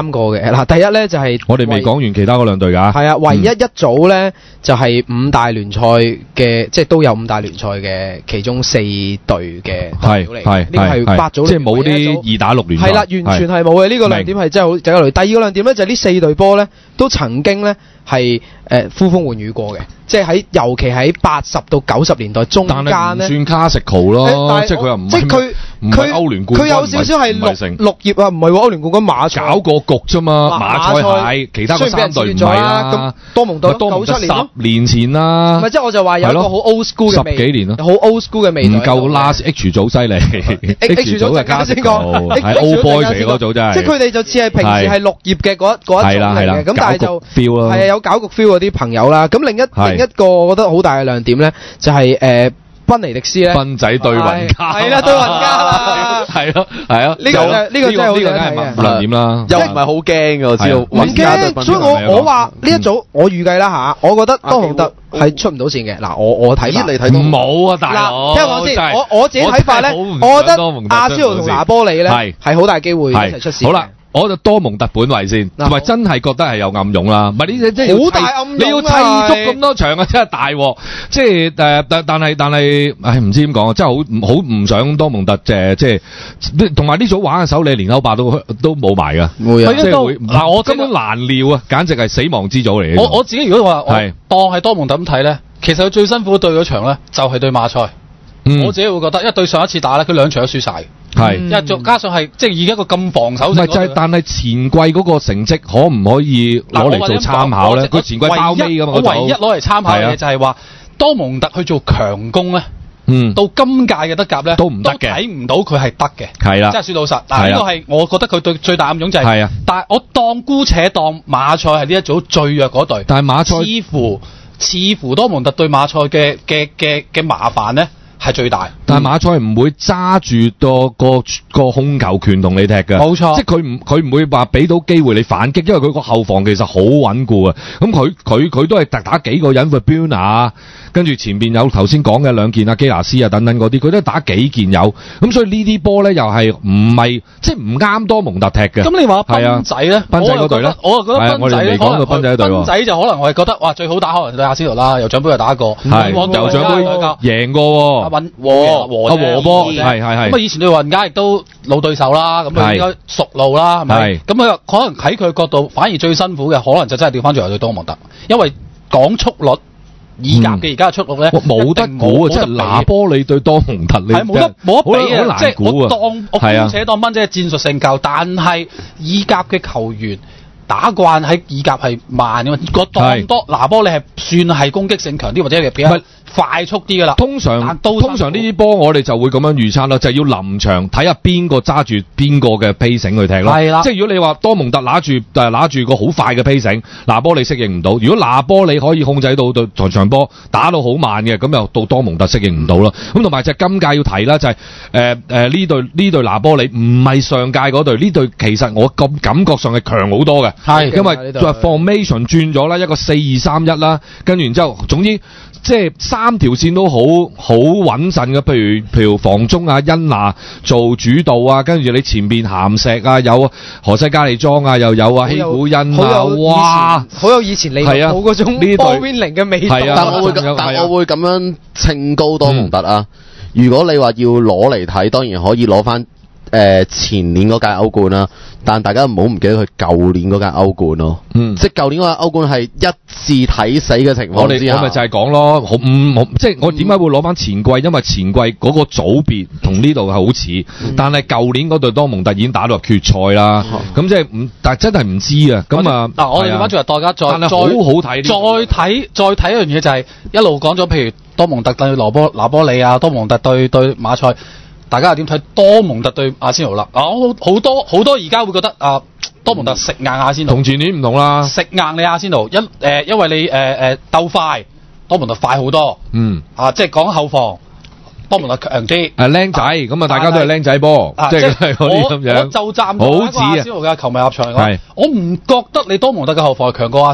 嘅。嗱，第一咧就係我哋未講完其他嗰兩隊㗎。 係啊，唯一一組咧就係五大聯賽嘅，即係都有五大聯賽嘅其中四隊嘅代表嚟。係呢個係八組， 即係冇啲二打六聯賽。 係啦，完全係冇嘅。呢個亮點係真係好值得留意。第二個亮點咧就係呢四隊波咧都曾經咧係誒呼風喚雨過嘅。即係喺，尤其喺八十到九十年代中間咧， 但係唔算 classical 咯，即係佢又唔即係佢佢歐聯冠軍， 佢有少少係綠綠葉啊，唔係喎，歐聯冠軍馬賽搞個局啫嘛，馬賽係其他嗰三隊唔係啦。 咁多蒙特九七年十年前啦， 唔係即係我就話有一個好 old school 嘅味， 十幾年咯， 好 old school 嘅味道， 唔夠 last H 組犀利 ，H 組係 classical，係 old boys 嚟嗰組真係， 即係佢哋就似係平時係綠葉嘅嗰嗰一種嚟嘅，咁但係就 feel 咯， 係啊有搞局 feel 嗰啲朋友啦。咁另一另一個我覺得好大嘅亮點咧，就係誒賓尼迪斯咧， 賓仔對雲加， 係啦對雲加啦， 係咯係啊， 呢個呢個真係好想睇嘅亮點啦， 又唔係好驚嘅，我知道唔驚，所以我我話呢一組我預計啦嚇，我覺得多蒙特係出唔到線嘅。嗱我我睇法， 冇啊大佬， 聽我講先，我我自己睇法咧，我覺得阿仙奴同拿波里咧係係好大機會一齊出線。 好啦。我就多蒙特本位先，同埋真係覺得係有暗湧啦，唔係呢啲即係好大暗湧啊！ 你要砌足咁多場啊，真係大鑊！即係誒，但但係但係，唉，唔知點講啊，真係好好唔想多蒙特誒，即係同埋呢組玩嘅手，你連歐霸都都冇埋噶， 會啊， 即係會嗱，我根本難料啊，簡直係死亡之組嚟嘅。 我我自己如果話我當係多蒙特咁睇咧，其實佢最辛苦對嗰場咧，就係對馬賽。我自己會覺得，因為對上一次打咧，佢兩場都輸晒。 係， 因為再加上係即係以一個咁防守， 唔係就係，但係前季嗰個成績可唔可以攞嚟做參考咧？佢前季包尾㗎嘛， 我唯一攞嚟參考嘅嘢就係話，多蒙特去做強攻咧， 嗯， 到今屆嘅德甲咧都唔得嘅， 睇唔到佢係得嘅， 係啦， 即係説老實。嗱，呢個係我覺得佢對最大暗湧就係， 係啊， 但係我當姑且當馬賽係呢一組最弱嗰隊， 但係馬賽似乎似乎多蒙特對馬賽嘅嘅嘅嘅麻煩咧係最大。 但係馬賽唔會揸住個個個控球權同你踢嘅， 冇錯。 即係佢唔佢唔會話俾到機會你反擊，因為佢個後防其實好穩固啊。咁佢佢佢都係特打幾個人 Verbuna，跟住前邊有頭先講嘅兩件啊基拿斯啊等等嗰啲，佢都係打幾件有。咁所以呢啲波咧又係唔係即係唔啱多蒙特踢嘅。 咁你話賓仔咧， 賓仔嗰隊咧， 我又覺得賓仔咧， 可能賓仔隊賓仔就可能我係覺得哇最好打可能對阿仙奴啦，又獎杯又打過， 係又獎杯贏過， 阿穩和和和波係係係。 咁啊以前對雲加亦都老對手啦，咁啊應該熟路啦，係咪？咁佢可能喺佢角度，反而最辛苦嘅可能就真係調翻轉嚟對多蒙特，因為講速率。意甲嘅而家嘅速率咧， 冇得估啊！即係拿波里對多蒙特，你係冇得冇得比啊！即係我當我姑且當蚊仔係戰術性夠，但係意甲嘅球員打慣喺意甲係慢嘅嘛，個當多拿波里係算係攻擊性強啲，或者係比較快速啲噶啦。 通常通常呢啲波我哋就會咁樣預測啦，就係要臨場睇下邊個揸住邊個嘅 pacing 去踢咯。 係啦， 即係如果你話多蒙特拿住誒拿住個好快嘅 pacing，拿波里適應唔到；如果拿波里可以控制到對場場波打到好慢嘅，咁又到多蒙特適應唔到啦。咁同埋就係今屆要提啦，就係誒誒呢隊呢隊拿波里唔係上屆嗰隊，呢隊其實我咁感覺上係強好多嘅。 係， 因為就 formation 轉咗啦，一個四二三一啦，跟住然之後，總之即係三條線都好好穩陣嘅。譬如譬如防中啊，恩拿做主導啊，跟住你前邊鹹石啊，有河西加利莊啊，又有啊希古恩啊，哇， 好有以前利物浦嗰種波邊零嘅味道。 係啊，但我會但我會咁樣稱高多蒙特啊。如果你話要攞嚟睇，當然可以攞翻。誒、呃、前年嗰屆歐冠啦，但大家唔好唔記得佢舊年嗰屆歐冠咯，嗯，即係舊年嗰屆歐冠係一致睇死嘅情況之下， 我咪就係講咯，好唔、嗯、即係我點解會攞翻前季？因為前季嗰個組別同呢度係好似，嗯、但係舊年嗰隊多蒙特已經打到入決賽啦，咁、嗯、即係唔，但係真係唔知啊，咁啊， 嗱，我哋翻轉嚟，大家再但係好好睇， 再睇再睇一樣嘢就係、是、一路講咗，譬如多蒙特對羅波拿波里啊，多蒙特對對馬賽。大家又點睇多蒙特對阿仙奴啦？啊，好多好多而家會覺得啊，多蒙特食硬阿仙奴， 同前年唔同啦， 食硬你阿仙奴，因誒、呃、因為你誒誒、呃、鬥快，多蒙特快好多，嗯，啊即係講後防，多蒙特強啲， 誒僆仔，咁啊大家都係僆仔波，即係嗰啲咁樣， 我就站喺阿仙奴嘅球迷立場嚟講，我唔覺得你多蒙特嘅後防係強過阿仙奴嘅。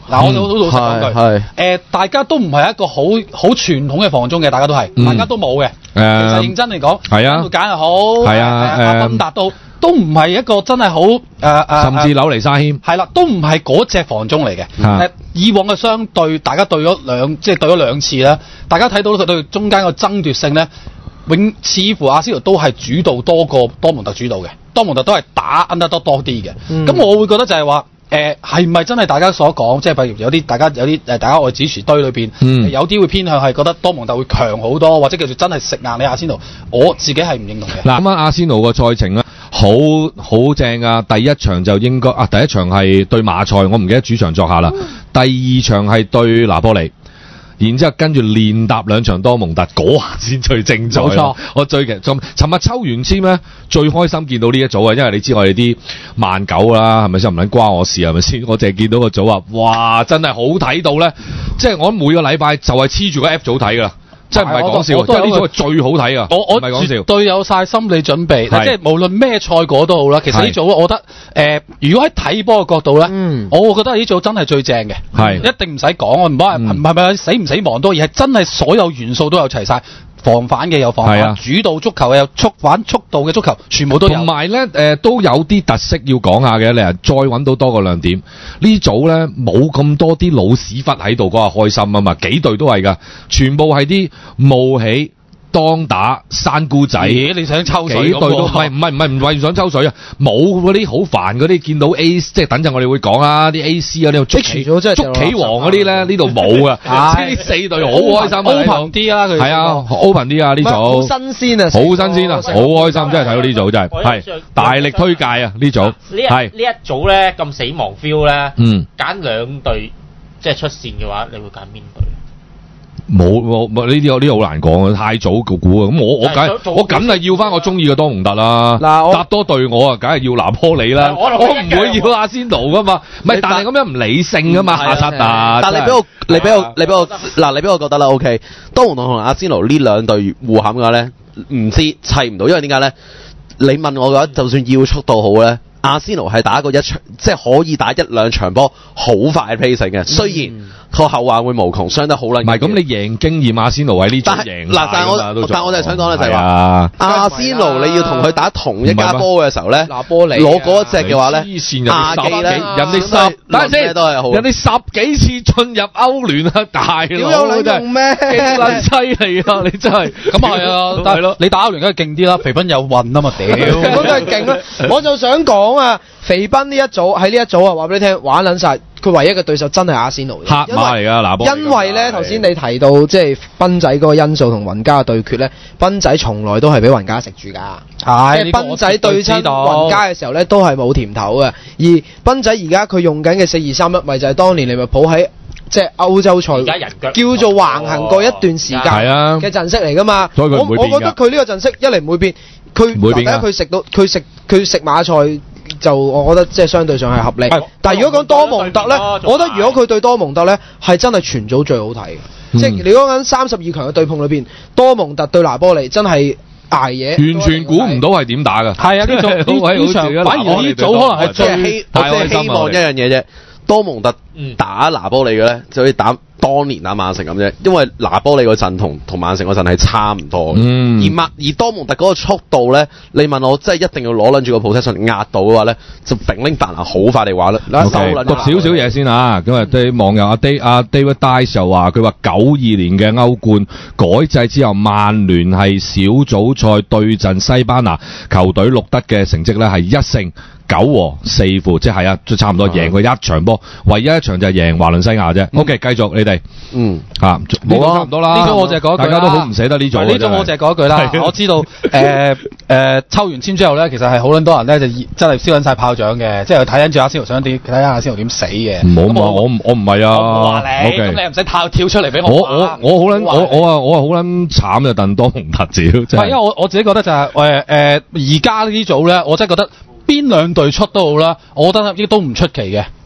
嗱，我好老實講句，誒，大家都唔係一個好好傳統嘅防中嘅，大家都係，大家都冇嘅。其實認真嚟講，係啊，簡又好，係啊，阿賓達都都唔係一個真係好誒誒， 甚至紐尼沙謙係啦，都唔係嗰隻防中嚟嘅。誒，以往嘅相對，大家對咗兩即係對咗兩次啦，大家睇到佢對中間個爭奪性咧，永似乎阿仙奴都係主導多過多蒙特主導嘅，多蒙特都係打 underdog 多啲嘅。咁、嗯、我會覺得就係話，誒係咪真係大家所講，即係譬如有啲大家有啲誒大家愛指持堆裏邊，嗯、有啲會偏向係覺得多蒙特會強好多，或者叫做真係食硬你阿仙奴，我自己係唔認同嘅。 嗱，咁啊阿仙奴個賽程咧，好好正啊！第一場就應該啊，第一場係對馬賽，我唔記得主場作客啦。嗯、第二場係對拿波利。然之後跟住連搭兩場多蒙特，嗰下先最精彩。冇錯，我最其實尋日抽完籤咧，最開心見到呢一組啊，因為你知我哋啲慢狗啦，係咪先唔撚關我事係咪先？我淨係見到個組啊，哇！真係好睇到咧，即係我每個禮拜就係黐住個 F 組睇㗎啦。真係唔係講笑，即係呢組係最好睇噶。 我我絕對有晒心理準備，即係無論咩賽果都好啦。其實呢組我覺得，誒、呃，如果喺睇波嘅角度咧，嗯、我覺得呢組真係最正嘅。係一定唔使講，我唔好話唔係咪死唔死亡多，而係真係所有元素都有齊晒。防反嘅有防反，啊、主導足球嘅有速反速度嘅足球，全部都有。 同埋咧，誒、呃、都有啲特色要講下嘅，你啊再揾到多個亮點。呢組咧冇咁多啲老屎忽喺度嗰下開心啊嘛，幾隊都係噶，全部係啲冒起。當打山姑仔， 欸、你想抽水幾隊都唔係唔係唔係唔係想抽水啊！冇嗰啲好煩嗰啲，見到 A 即係等陣我哋會講啊，啲 A C 啊，呢度捉棋捉棋王嗰啲咧，呢度冇啊！呢四隊好開心啊 ，open 啲啦，佢係啊 ，open 啲啊呢組， 好新鮮啊， 好新鮮啊，好開心，真係睇到呢組真係係大力推介啊呢組， 係呢一組咧咁死亡 feel 咧，嗯，揀兩隊即係出線嘅話，你會揀邊隊？ 冇冇冇呢啲呢啲好難講啊！太早估啊！咁我我梗我梗係要翻我中意嘅多蒙特啦。嗱，搭多隊我啊，梗係要拿波里啦。我唔會要阿仙奴噶嘛。唔係，但係咁樣唔理性噶嘛，下七啊！ 但係你俾我，你俾我，你俾我，嗱，你俾我覺得啦。O K，多蒙特同阿仙奴呢兩隊互冚嘅話咧，唔知砌唔到，因為點解咧？你問我嘅話，就算要速度好咧，阿仙奴係打過一場，即係可以打一兩場波好快嘅 pacing 嘅，雖然。個後患會無窮，傷得好撚。 唔係咁，你贏經驗阿仙奴喺呢組贏嗱，但係我但係我就係想講咧，就係話阿仙奴你要同佢打同一家波嘅時候咧，攞嗰一隻嘅話咧，亞記咧， 人哋十，等陣先，人哋十幾次進入歐聯啊，大佬真係咩？ 勁犀利啊！你真係咁係啊，係咯，你打歐聯梗係勁啲啦，肥斌有運啊嘛，屌， 咁梗係勁啦！我就想講啊，肥斌呢一組喺呢一組啊，話俾你聽，玩撚晒。佢唯一嘅對手真係阿仙奴， 黑馬嚟㗎，拿波。 因為咧，頭先你提到即係賓仔嗰個因素同雲加嘅對決咧，賓仔從來都係俾雲加食住㗎。係，即係賓仔對親雲加嘅時候咧，都係冇甜頭嘅。而賓仔而家佢用緊嘅四二三一，咪就係當年利物浦喺即係歐洲賽叫做橫行過一段時間嘅陣式嚟㗎嘛。我我覺得佢呢個陣式一嚟唔會變，佢嗱第一佢食到佢食佢食馬賽。就我覺得即係相對上係合理，但係如果講多蒙特咧，我覺得如果佢對多蒙特咧係真係全組最好睇嘅，嗯、即係你講緊三十二強嘅對碰裏邊，多蒙特對拿波利真係捱嘢， 完全估唔到係點打㗎。 係啊，呢組呢場反而呢組可能係最希，我即係希望一樣嘢啫，多蒙特打拿波利嘅咧就可以打。當年打曼城咁啫，因為拿波利嗰陣同同曼城嗰陣係差唔多嘅，嗯、而曼而多蒙特嗰個速度咧，你問我真係一定要攞撚住個 possession 壓到嘅話咧，就丙拎白拿好快地玩啦。 Okay, 讀少少嘢先啊，咁啊啲網友阿 Day 阿 David Dice 就話佢話九二年嘅歐冠改制之後，曼聯係小組賽對陣西班牙球隊錄得嘅成績咧係一勝九和四負，即係啊，都差唔多贏過一場波，唯一一場就係贏華倫西亞啫。O K，繼續你哋，嗯，嚇冇啊，差唔多啦。 呢組我就係講一句啦， 大家都好唔捨得呢組。 呢組我就係講一句啦。我知道誒誒抽完籤之後咧，其實係好撚多人咧就真係燒緊曬炮仗嘅，即係睇緊住阿仙奴想點，睇下阿仙奴點死嘅。 唔好話我我唔係啊。 我唔話你，咁你唔使跳跳出嚟俾我。 我我我好撚我我啊我啊好撚慘就鄧多蒙特少。唔係，因為我我自己覺得就係誒誒而家呢組咧，我真係覺得。邊兩隊出都好啦，我覺得呢都唔出奇嘅。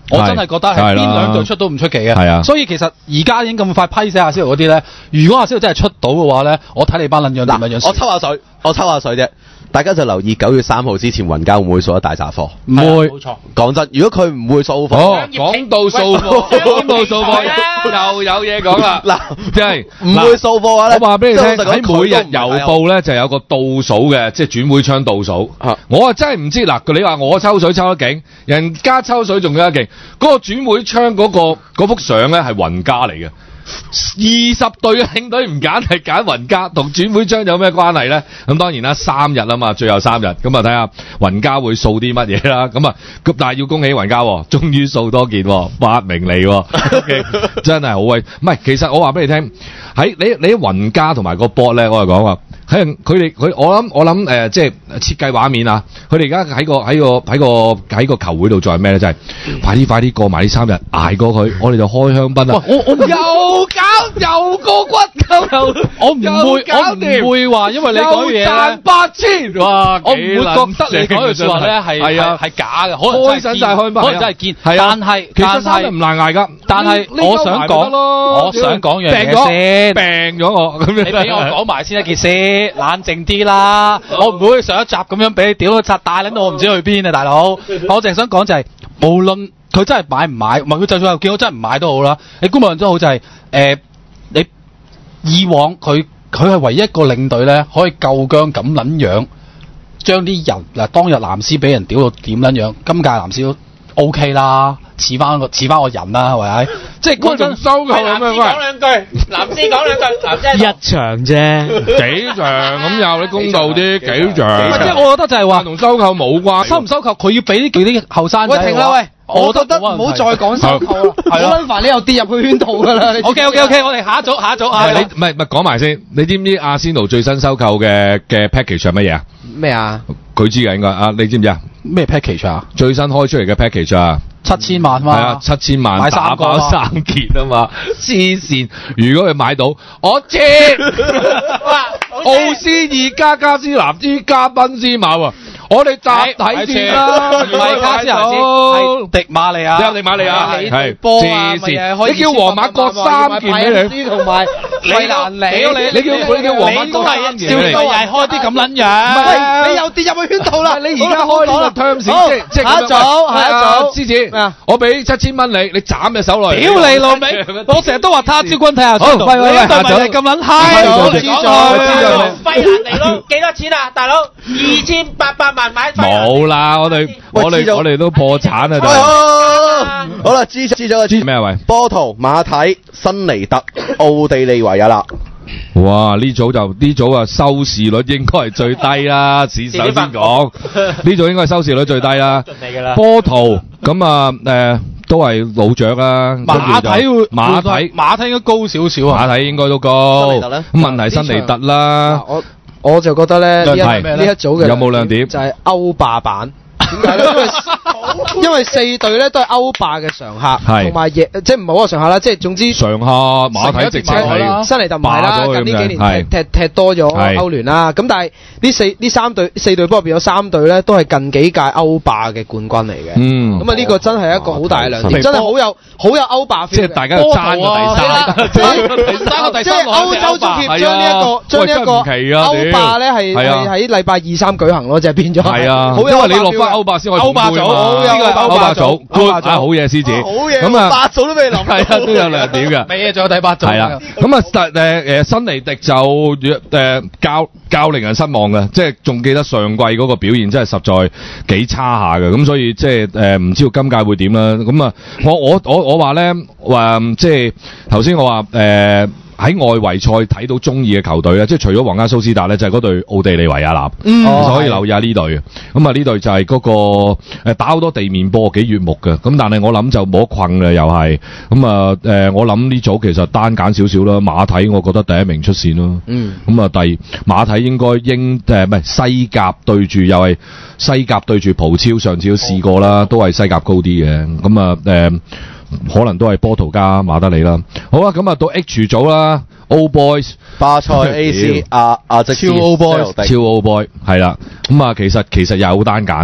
我真係覺得係邊兩隊出都唔出奇嘅。 係啊， 所以其實而家已經咁快批死阿仙奴嗰啲咧，如果阿仙奴真係出到嘅話咧，我睇你班撚樣點樣樣。 我抽下水，我抽下水啫。大家就留意九月三號之前，雲家會唔會掃一大紮貨？ 唔會， 冇錯。 講真，如果佢唔會掃貨， 哦，講到掃貨，講到掃貨，又有嘢講啦。嗱，即係唔會掃貨嘅話咧， 我話俾你聽，喺每日郵報咧就有個倒數嘅，即係轉會窗倒數。我啊真係唔知嗱，你話我抽水抽得勁，人家抽水仲更加勁。嗰個轉會窗嗰個嗰幅相咧係雲家嚟嘅。二十隊嘅領隊唔揀，係揀雲家，同轉會窗有咩關係咧？咁當然啦，三日啊嘛，最後三日，咁啊睇下雲家會掃啲乜嘢啦。咁啊，咁但係要恭喜雲家，終於掃多件八名嚟，okay, 真係好威。唔係，其實我話俾你聽，喺你你喺雲家同埋個 board 咧，我係講話喺佢哋佢我諗我諗誒、呃，即係設計畫面啊！佢哋而家喺個喺個喺個喺個球會度做係咩咧？就係、是、快啲快啲過埋呢三日，捱過佢，我哋就開香檳啦！ 我我又搞又過骨又我唔會我唔會話，因為你講嘢咧賺八千，哇！ 我唔會覺得你講嘅説話咧係係啊係假嘅，可能真係堅，可能真係堅。但係其實三日唔難捱㗎。 但係我想講，我想講樣嘢先， 病咗我咁樣。 你俾我講埋先一件事。冷靜啲啦，我唔會上一集咁樣俾你屌到拆大撚到我唔知去邊啊，大佬！我淨係想講就係、是，無論佢真係買唔買，唔係佢就算見到真係唔買都好啦。你官網真好就係、是，誒、呃，你以往佢佢係唯一一個領隊咧，可以夠姜咁撚樣，將啲人嗱當日藍絲俾人屌到點撚樣，今屆藍絲都 O K 啦。似翻個似翻個人啦，係咪？即係嗰陣收購咁樣。講兩句，藍絲講兩句，藍絲一場啫， 幾場咁又你公道啲，幾場。 即係我覺得就係話同收購冇關。 收唔收購佢要俾啲幾啲後生仔。 喂，停啦喂！我覺得唔好再講收購啦，好撚煩，你又跌入去圈套㗎啦。 O K O K O K， 我哋下一組下一組啊！ 你唔係唔係講埋先，你知唔知阿仙奴最新收購嘅嘅 package 係乜嘢啊？ 咩啊？ 佢知㗎應該啊，你知唔知啊？ 咩 package 啊？ 最新開出嚟嘅 package 啊！ 七千萬嘛， 係啊，七千萬買打包三件啊嘛，黐線！如果佢買到，我知，哇！奧斯爾加加斯南之加賓斯馬喎。我哋集體先啦， 唔係卡斯亞斯，係迪馬利亞， 迪馬利亞係波啊！ 你叫皇馬割三件俾你， 同埋費蘭尼， 你叫你叫皇馬割三件俾你， 照又係開啲咁撚樣。 唔係，你又跌入去圈套啦！ 你而家開呢個 terms，即即下一組，下一組， 獅子，我俾七千蚊你，你斬隻手落嚟。 屌你老味！我成日都話他朝君睇下先。 好，喂喂喂，下組咁撚嗨， 好，知咗，費蘭尼咯，幾多錢啊，大佬？二千八百萬買費。 冇啦，我哋我哋我哋都破產啊！ 好啦，知知咗個知咩喂？ 波圖、馬體、新尼特、奧地利維也納。 哇！呢組就呢組啊，收視率應該係最低啦。事首先講，呢組應該係收視率最低啦。波圖咁啊，誒都係老將啦。 馬體會馬體馬體應該高少少啊。 馬體應該都高。咁問題新尼特啦。 我我就覺得咧呢一呢一組嘅有冇亮點？ 就係歐霸版。點解咧？因為因為四隊咧都係歐霸嘅常客，同埋亦即係唔好話常客啦，即係總之常客馬體直情係新尼特唔係啦，近呢幾年踢踢踢多咗歐聯啦。咁但係呢四呢三隊四隊波入邊有三隊咧都係近幾屆歐霸嘅冠軍嚟嘅。 嗯， 咁啊呢個真係一個好大嘅亮點，真係好有好有歐霸 feel。 即係大家要爭個第三， 爭個第三。即係歐洲足協將呢一個將呢一個歐霸咧係係喺禮拜二三舉行咯，就係變咗係啊，因為你落翻歐霸先可以歐霸組， 呢個歐霸組 good 啊，好嘢獅子， 好嘢， 咁啊八組都未諗， 係啊，都有亮點嘅， 未啊，仲有第八組， 係啦，咁啊誒誒新尼迪就誒較較令人失望嘅，即係仲記得上季嗰個表現真係實在幾差下嘅，咁所以即係誒唔知道今屆會點啦，咁啊我我我我話咧話即係頭先我話誒。喺外圍賽睇到中意嘅球隊咧，即係除咗皇家蘇斯達咧，就係、是、嗰隊奧地利維也納，嗯、其實可以留意下呢隊嘅。咁啊呢隊就係嗰、那個誒打好多地面波，幾悅目嘅。咁但係我諗就冇得困嘅，又係咁啊誒，我諗呢組其實單揀少少啦。馬體我覺得第一名出線咯。嗯。咁啊第馬體應該英誒唔係西甲對住又係西甲對住葡超，上次都試過啦，都係西甲高啲嘅。咁啊誒。可能都係波圖加馬德里啦。好啦，咁啊到 H 組啦 ，Old Boys 巴塞 A C 阿阿即超 Old Boys 超 Old Boy 係啦。咁啊其實其實又好單揀，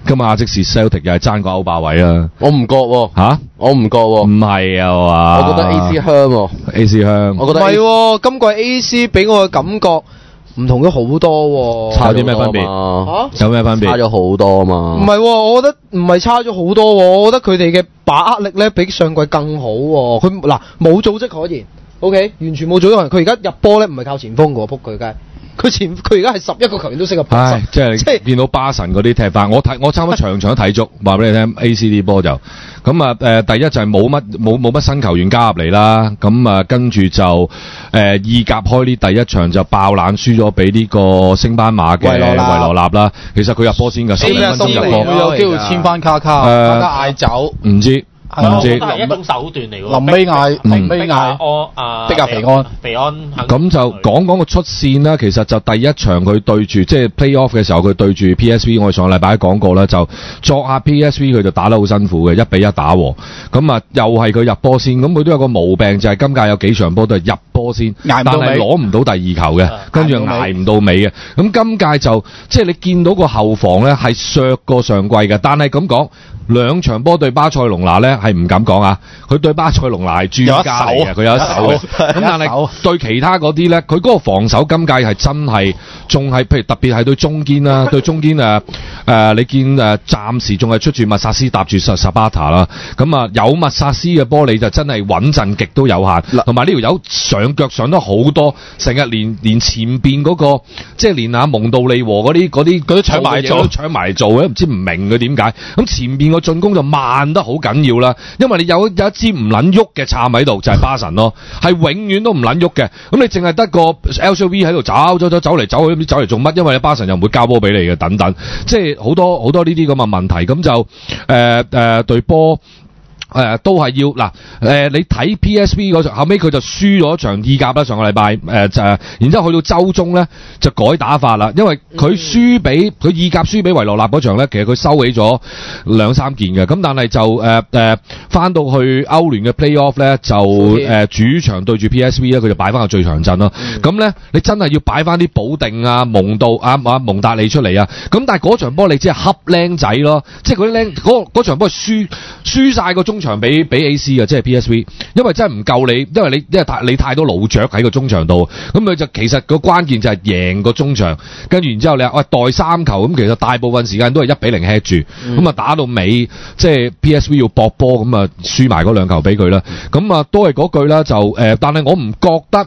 今日阿積士 Celtic 又係爭個歐霸位啊！ 我唔覺喎嚇， 我唔覺喎， 唔係啊嘛， 我覺得 A C 香喎 ，A C 香， 我覺得唔係喎，今季 A C 俾我嘅感覺唔同咗好多喎， 差啲咩分別？ 嚇， 有咩分別？ 差咗好多嘛？ 唔係喎，我覺得唔係差咗好多喎，我覺得佢哋嘅把握力咧比上季更好喎。佢嗱冇組織可言 ，OK， 完全冇組織可言。佢而家入波咧唔係靠前鋒嘅喎，撲佢街。佢前佢而家係十一個球員都適合拍唉，即係即係見到巴神嗰啲踢法，我睇我差唔多場場都睇足，話俾你聽 A C D 波就咁啊誒，第一就係冇乜冇冇乜新球員加入嚟啦，咁啊跟住就誒、呃、意甲開呢第一場就爆冷輸咗俾呢個升班馬嘅維羅納啦，其實佢入波先㗎，十零分鐘入波， 佢有機會簽翻卡卡， 呃、 卡卡嗌走， 唔知。 唔知係一種手段嚟喎。 臨尾嗌，臨尾嗌， 安啊， 逼下肥安， 肥安。 咁就講講個出線啦。其實就第一場佢對住即係 playoff 嘅時候，佢對住 P S V， 我哋上個禮拜講過啦，就作下 P S V 佢就打得好辛苦嘅，一比一打和。咁啊，又係佢入波先，咁佢都有個毛病就係、是、今屆有幾場波都係入波先，但係攞唔到第二球嘅，跟住捱唔到尾嘅。咁今屆就即係你見到個後防咧係削過上季嘅，但係咁講。兩場波對巴塞隆拿咧係唔敢講啊！佢對巴塞隆拿係專家嚟嘅，佢有一手嘅。咁但係對其他嗰啲咧，佢嗰個防守今屆係真係仲係，譬如特別係對中堅啦，對中堅誒誒，你見誒暫時仲係出住密薩斯搭住薩薩巴塔啦。咁啊有密薩斯嘅波你就真係穩陣極都有限，同埋呢條友上腳上得好多，成日連連前邊嗰個即係連阿蒙道利和嗰啲嗰啲嗰啲搶埋做搶埋做嘅，唔知唔明佢點解咁前邊個進攻就慢得好緊要啦，因為你有有一支唔撚喐嘅撐喺度，就係、是、巴神咯，係永遠都唔撚喐嘅。咁你淨係得個 L C V 喺度走走走走嚟走去，唔知走嚟做乜？因為巴神又唔會交波俾你嘅，等等，即係好多好多呢啲咁嘅問題。咁就誒誒、呃呃、對波。誒、呃，都係要嗱，誒、呃，你睇 P S V 嗰場，後尾佢就輸咗場意甲啦，上個禮拜，誒、呃、就，然之後去到周中咧就改打法啦，因為佢輸俾佢意甲輸俾維羅納嗰場咧，其實佢收起咗兩三件嘅，咁但係就誒誒翻到去歐聯嘅 playoff 咧，就誒、呃、主場對住 P S V 咧，佢就擺翻個最強陣咯，咁咧、嗯、你真係要擺翻啲保定啊、蒙道啊、啊蒙達利出嚟啊，咁但係嗰場波你只係恰僆仔咯，即係嗰啲僆嗰嗰場波係輸輸曬個中場俾俾 A C 啊，即係 P S V， 因為真係唔夠你，因為你因為太你太多老雀喺個中場度，咁佢就其實個關鍵就係贏個中場，跟住然之後你話喂代三球，咁其實大部分時間都係一比零 head 住，咁啊、嗯、打到尾即係 P S V 要搏波，咁啊輸埋嗰兩球俾佢啦，咁啊都係嗰句啦，就誒、呃，但係我唔覺得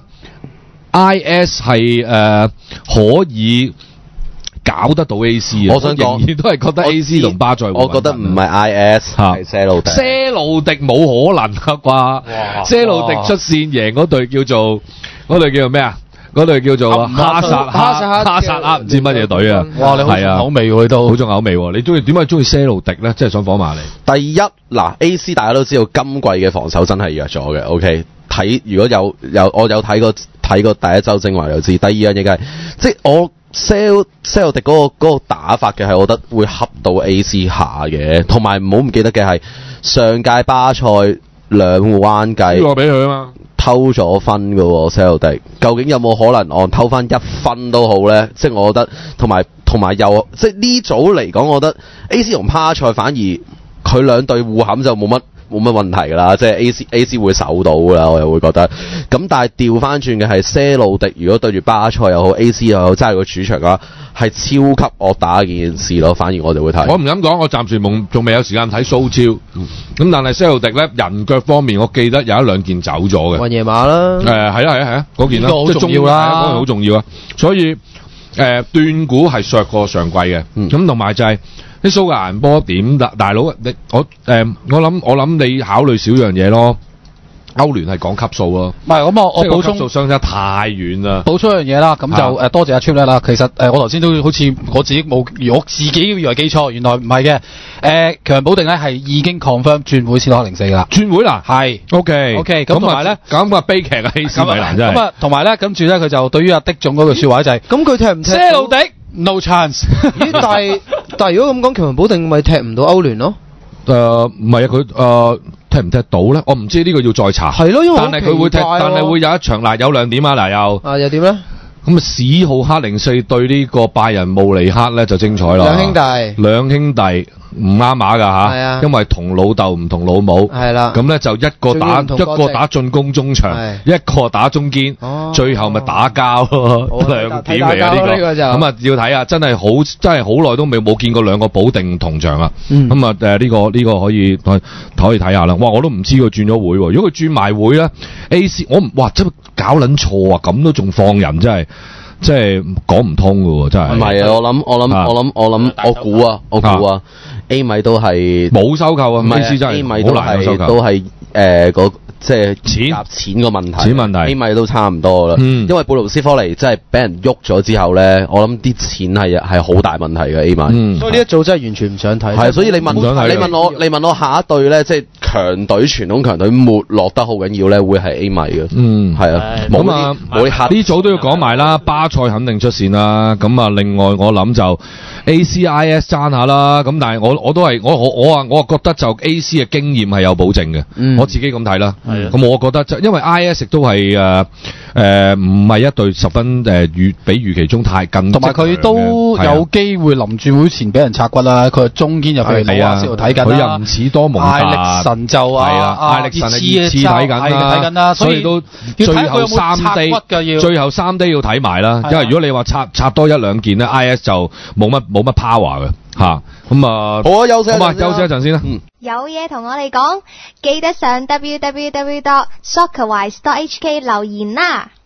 I S 係誒、呃、可以。搞得到 A C 啊！ 我想講， 仍然都係覺得 A C 同巴塞， 我覺得唔係 I S 係些路迪， 些路迪冇可能啊啩！些路迪出線贏嗰隊叫做嗰隊叫做咩啊？嗰隊叫做哈薩哈薩哈薩克唔知乜嘢隊啊！ 哇！你好重口味喎，都好重口味喎！你中意點解中意些路迪咧？即係想訪埋你。 第一嗱 A C 大家都知道今季嘅防守真係弱咗嘅。OK， 睇如果有有我有睇過睇過第一周精華就知。第二樣嘢嘅係即係我。Cel Cel 迪嗰個嗰個打法嘅係，我覺得會恰到 A C 下嘅，同埋唔好唔記得嘅係上屆巴塞兩彎計， 落俾佢啊嘛， 偷咗分嘅喎 Cel 迪，究竟有冇可能按偷翻一分都好咧？即係我覺得，同埋同埋又即係呢組嚟講，我覺得 A C 同巴塞反而佢兩隊互冚就冇乜。冇乜問題㗎啦，即係 A C A C 會守到㗎啦，我又會覺得。咁但係調翻轉嘅係些路迪，如果對住巴塞又好 ，A C 又好，揸住個主場嘅話，係超級惡打嘅件事咯。反而我哋會睇。 我唔敢講，我暫時冇仲未有時間睇蘇超。咁、嗯、但係些路迪咧人腳方面，我記得有一兩件走咗嘅。 雲夜馬啦。誒係啊係啊係啊，嗰件啦， 好重要啦， 嗰件好重要啊。所以誒、呃、斷估係削過上季嘅。咁同埋就係、是。啲蘇格蘭波點大大佬，你我誒、呃、我諗我諗你考慮少樣嘢咯。歐聯係講級數咯， 唔係咁我我補充， 級數相差太遠啦。 補充一樣嘢啦，咁就誒多謝阿 Trip 啦。其實誒我頭先都好似我自己冇，我自己以為記錯，原來唔係嘅。誒強人保定咧係已經 confirm 轉會先攞零四噶啦， 轉會啦， 係 OK OK 咁同埋咧， 咁啊悲劇嘅 A C 米蘭真係。 咁啊同埋咧，跟住咧佢就對於阿迪總嗰句説話就係， 咁佢踢唔踢？ 些路迪 no chance。 咦？但係但係如果咁講，強人保定咪踢唔到歐聯咯？ 誒唔係啊，佢誒。踢唔踢到咧？我唔知呢個要再查。 係咯，因為但係佢會踢，但係會有一場嗱有亮點啊嗱又。 啊又點咧？ 咁啊，史浩克零四對呢個拜仁慕尼克咧就精彩啦。 兩兄弟， 兩兄弟唔啱碼㗎吓， 係啊， 因為同老豆唔同老母， 係啦。 咁咧就一個打一個打進攻中場，一個打中堅， 哦、 最後咪打交咯，亮點嚟啊呢個。咁啊要睇下，真係好真係好耐都未冇見過兩個保定同場啊。咁啊誒呢個呢、呢個可以可以睇下啦。哇！我都唔知佢轉咗會喎。如果佢轉埋會咧 ，A C 我唔哇真係搞撚錯啊！咁都仲放人真係。即係講唔通㗎喎，真係。 唔係啊！我諗我諗我諗我諗我估啊！我估啊 ！A 米都係冇收購啊！ 唔係 A 米都係都係誒嗰即係錢錢個問題。 錢問題 A 米都差唔多啦。因為布魯斯科尼真係俾人喐咗之後咧，我諗啲錢係係好大問題嘅 A 米。 所以呢一組真係完全唔想睇。 係，所以你問你問我你問我下一隊咧，即係強隊傳統強隊沒落得好緊要咧，會係 A 米嘅。嗯，係啊。 咁啊，呢組都要講埋啦。巴塞肯定出線啦，咁啊，另外我諗就 A C I S 爭下啦，咁但係我我都係我我我啊，我啊覺得就 A C 嘅經驗係有保證嘅，嗯、我自己咁睇啦。咁、嗯、我覺得就因為 I S 都係誒誒唔係一隊十分誒預、呃、比預期中太近， 同埋佢都有機會臨轉會前俾人拆骨啦。佢係中堅入去攞啊，先度睇緊佢又唔似多蒙特， 艾力神就啊， 艾力神係熱刺睇緊啦，所以都最後三 day 最後三 day 要睇埋啦。因為如果你話插插多一兩件咧 ，I S 就冇乜冇乜 power 嘅吓，咁啊， 好啊，休息， 好啊，休息一陣先啦。嗯， 有嘢同我哋講，記得上 w w w dot soccerwise dot h k 留言啦。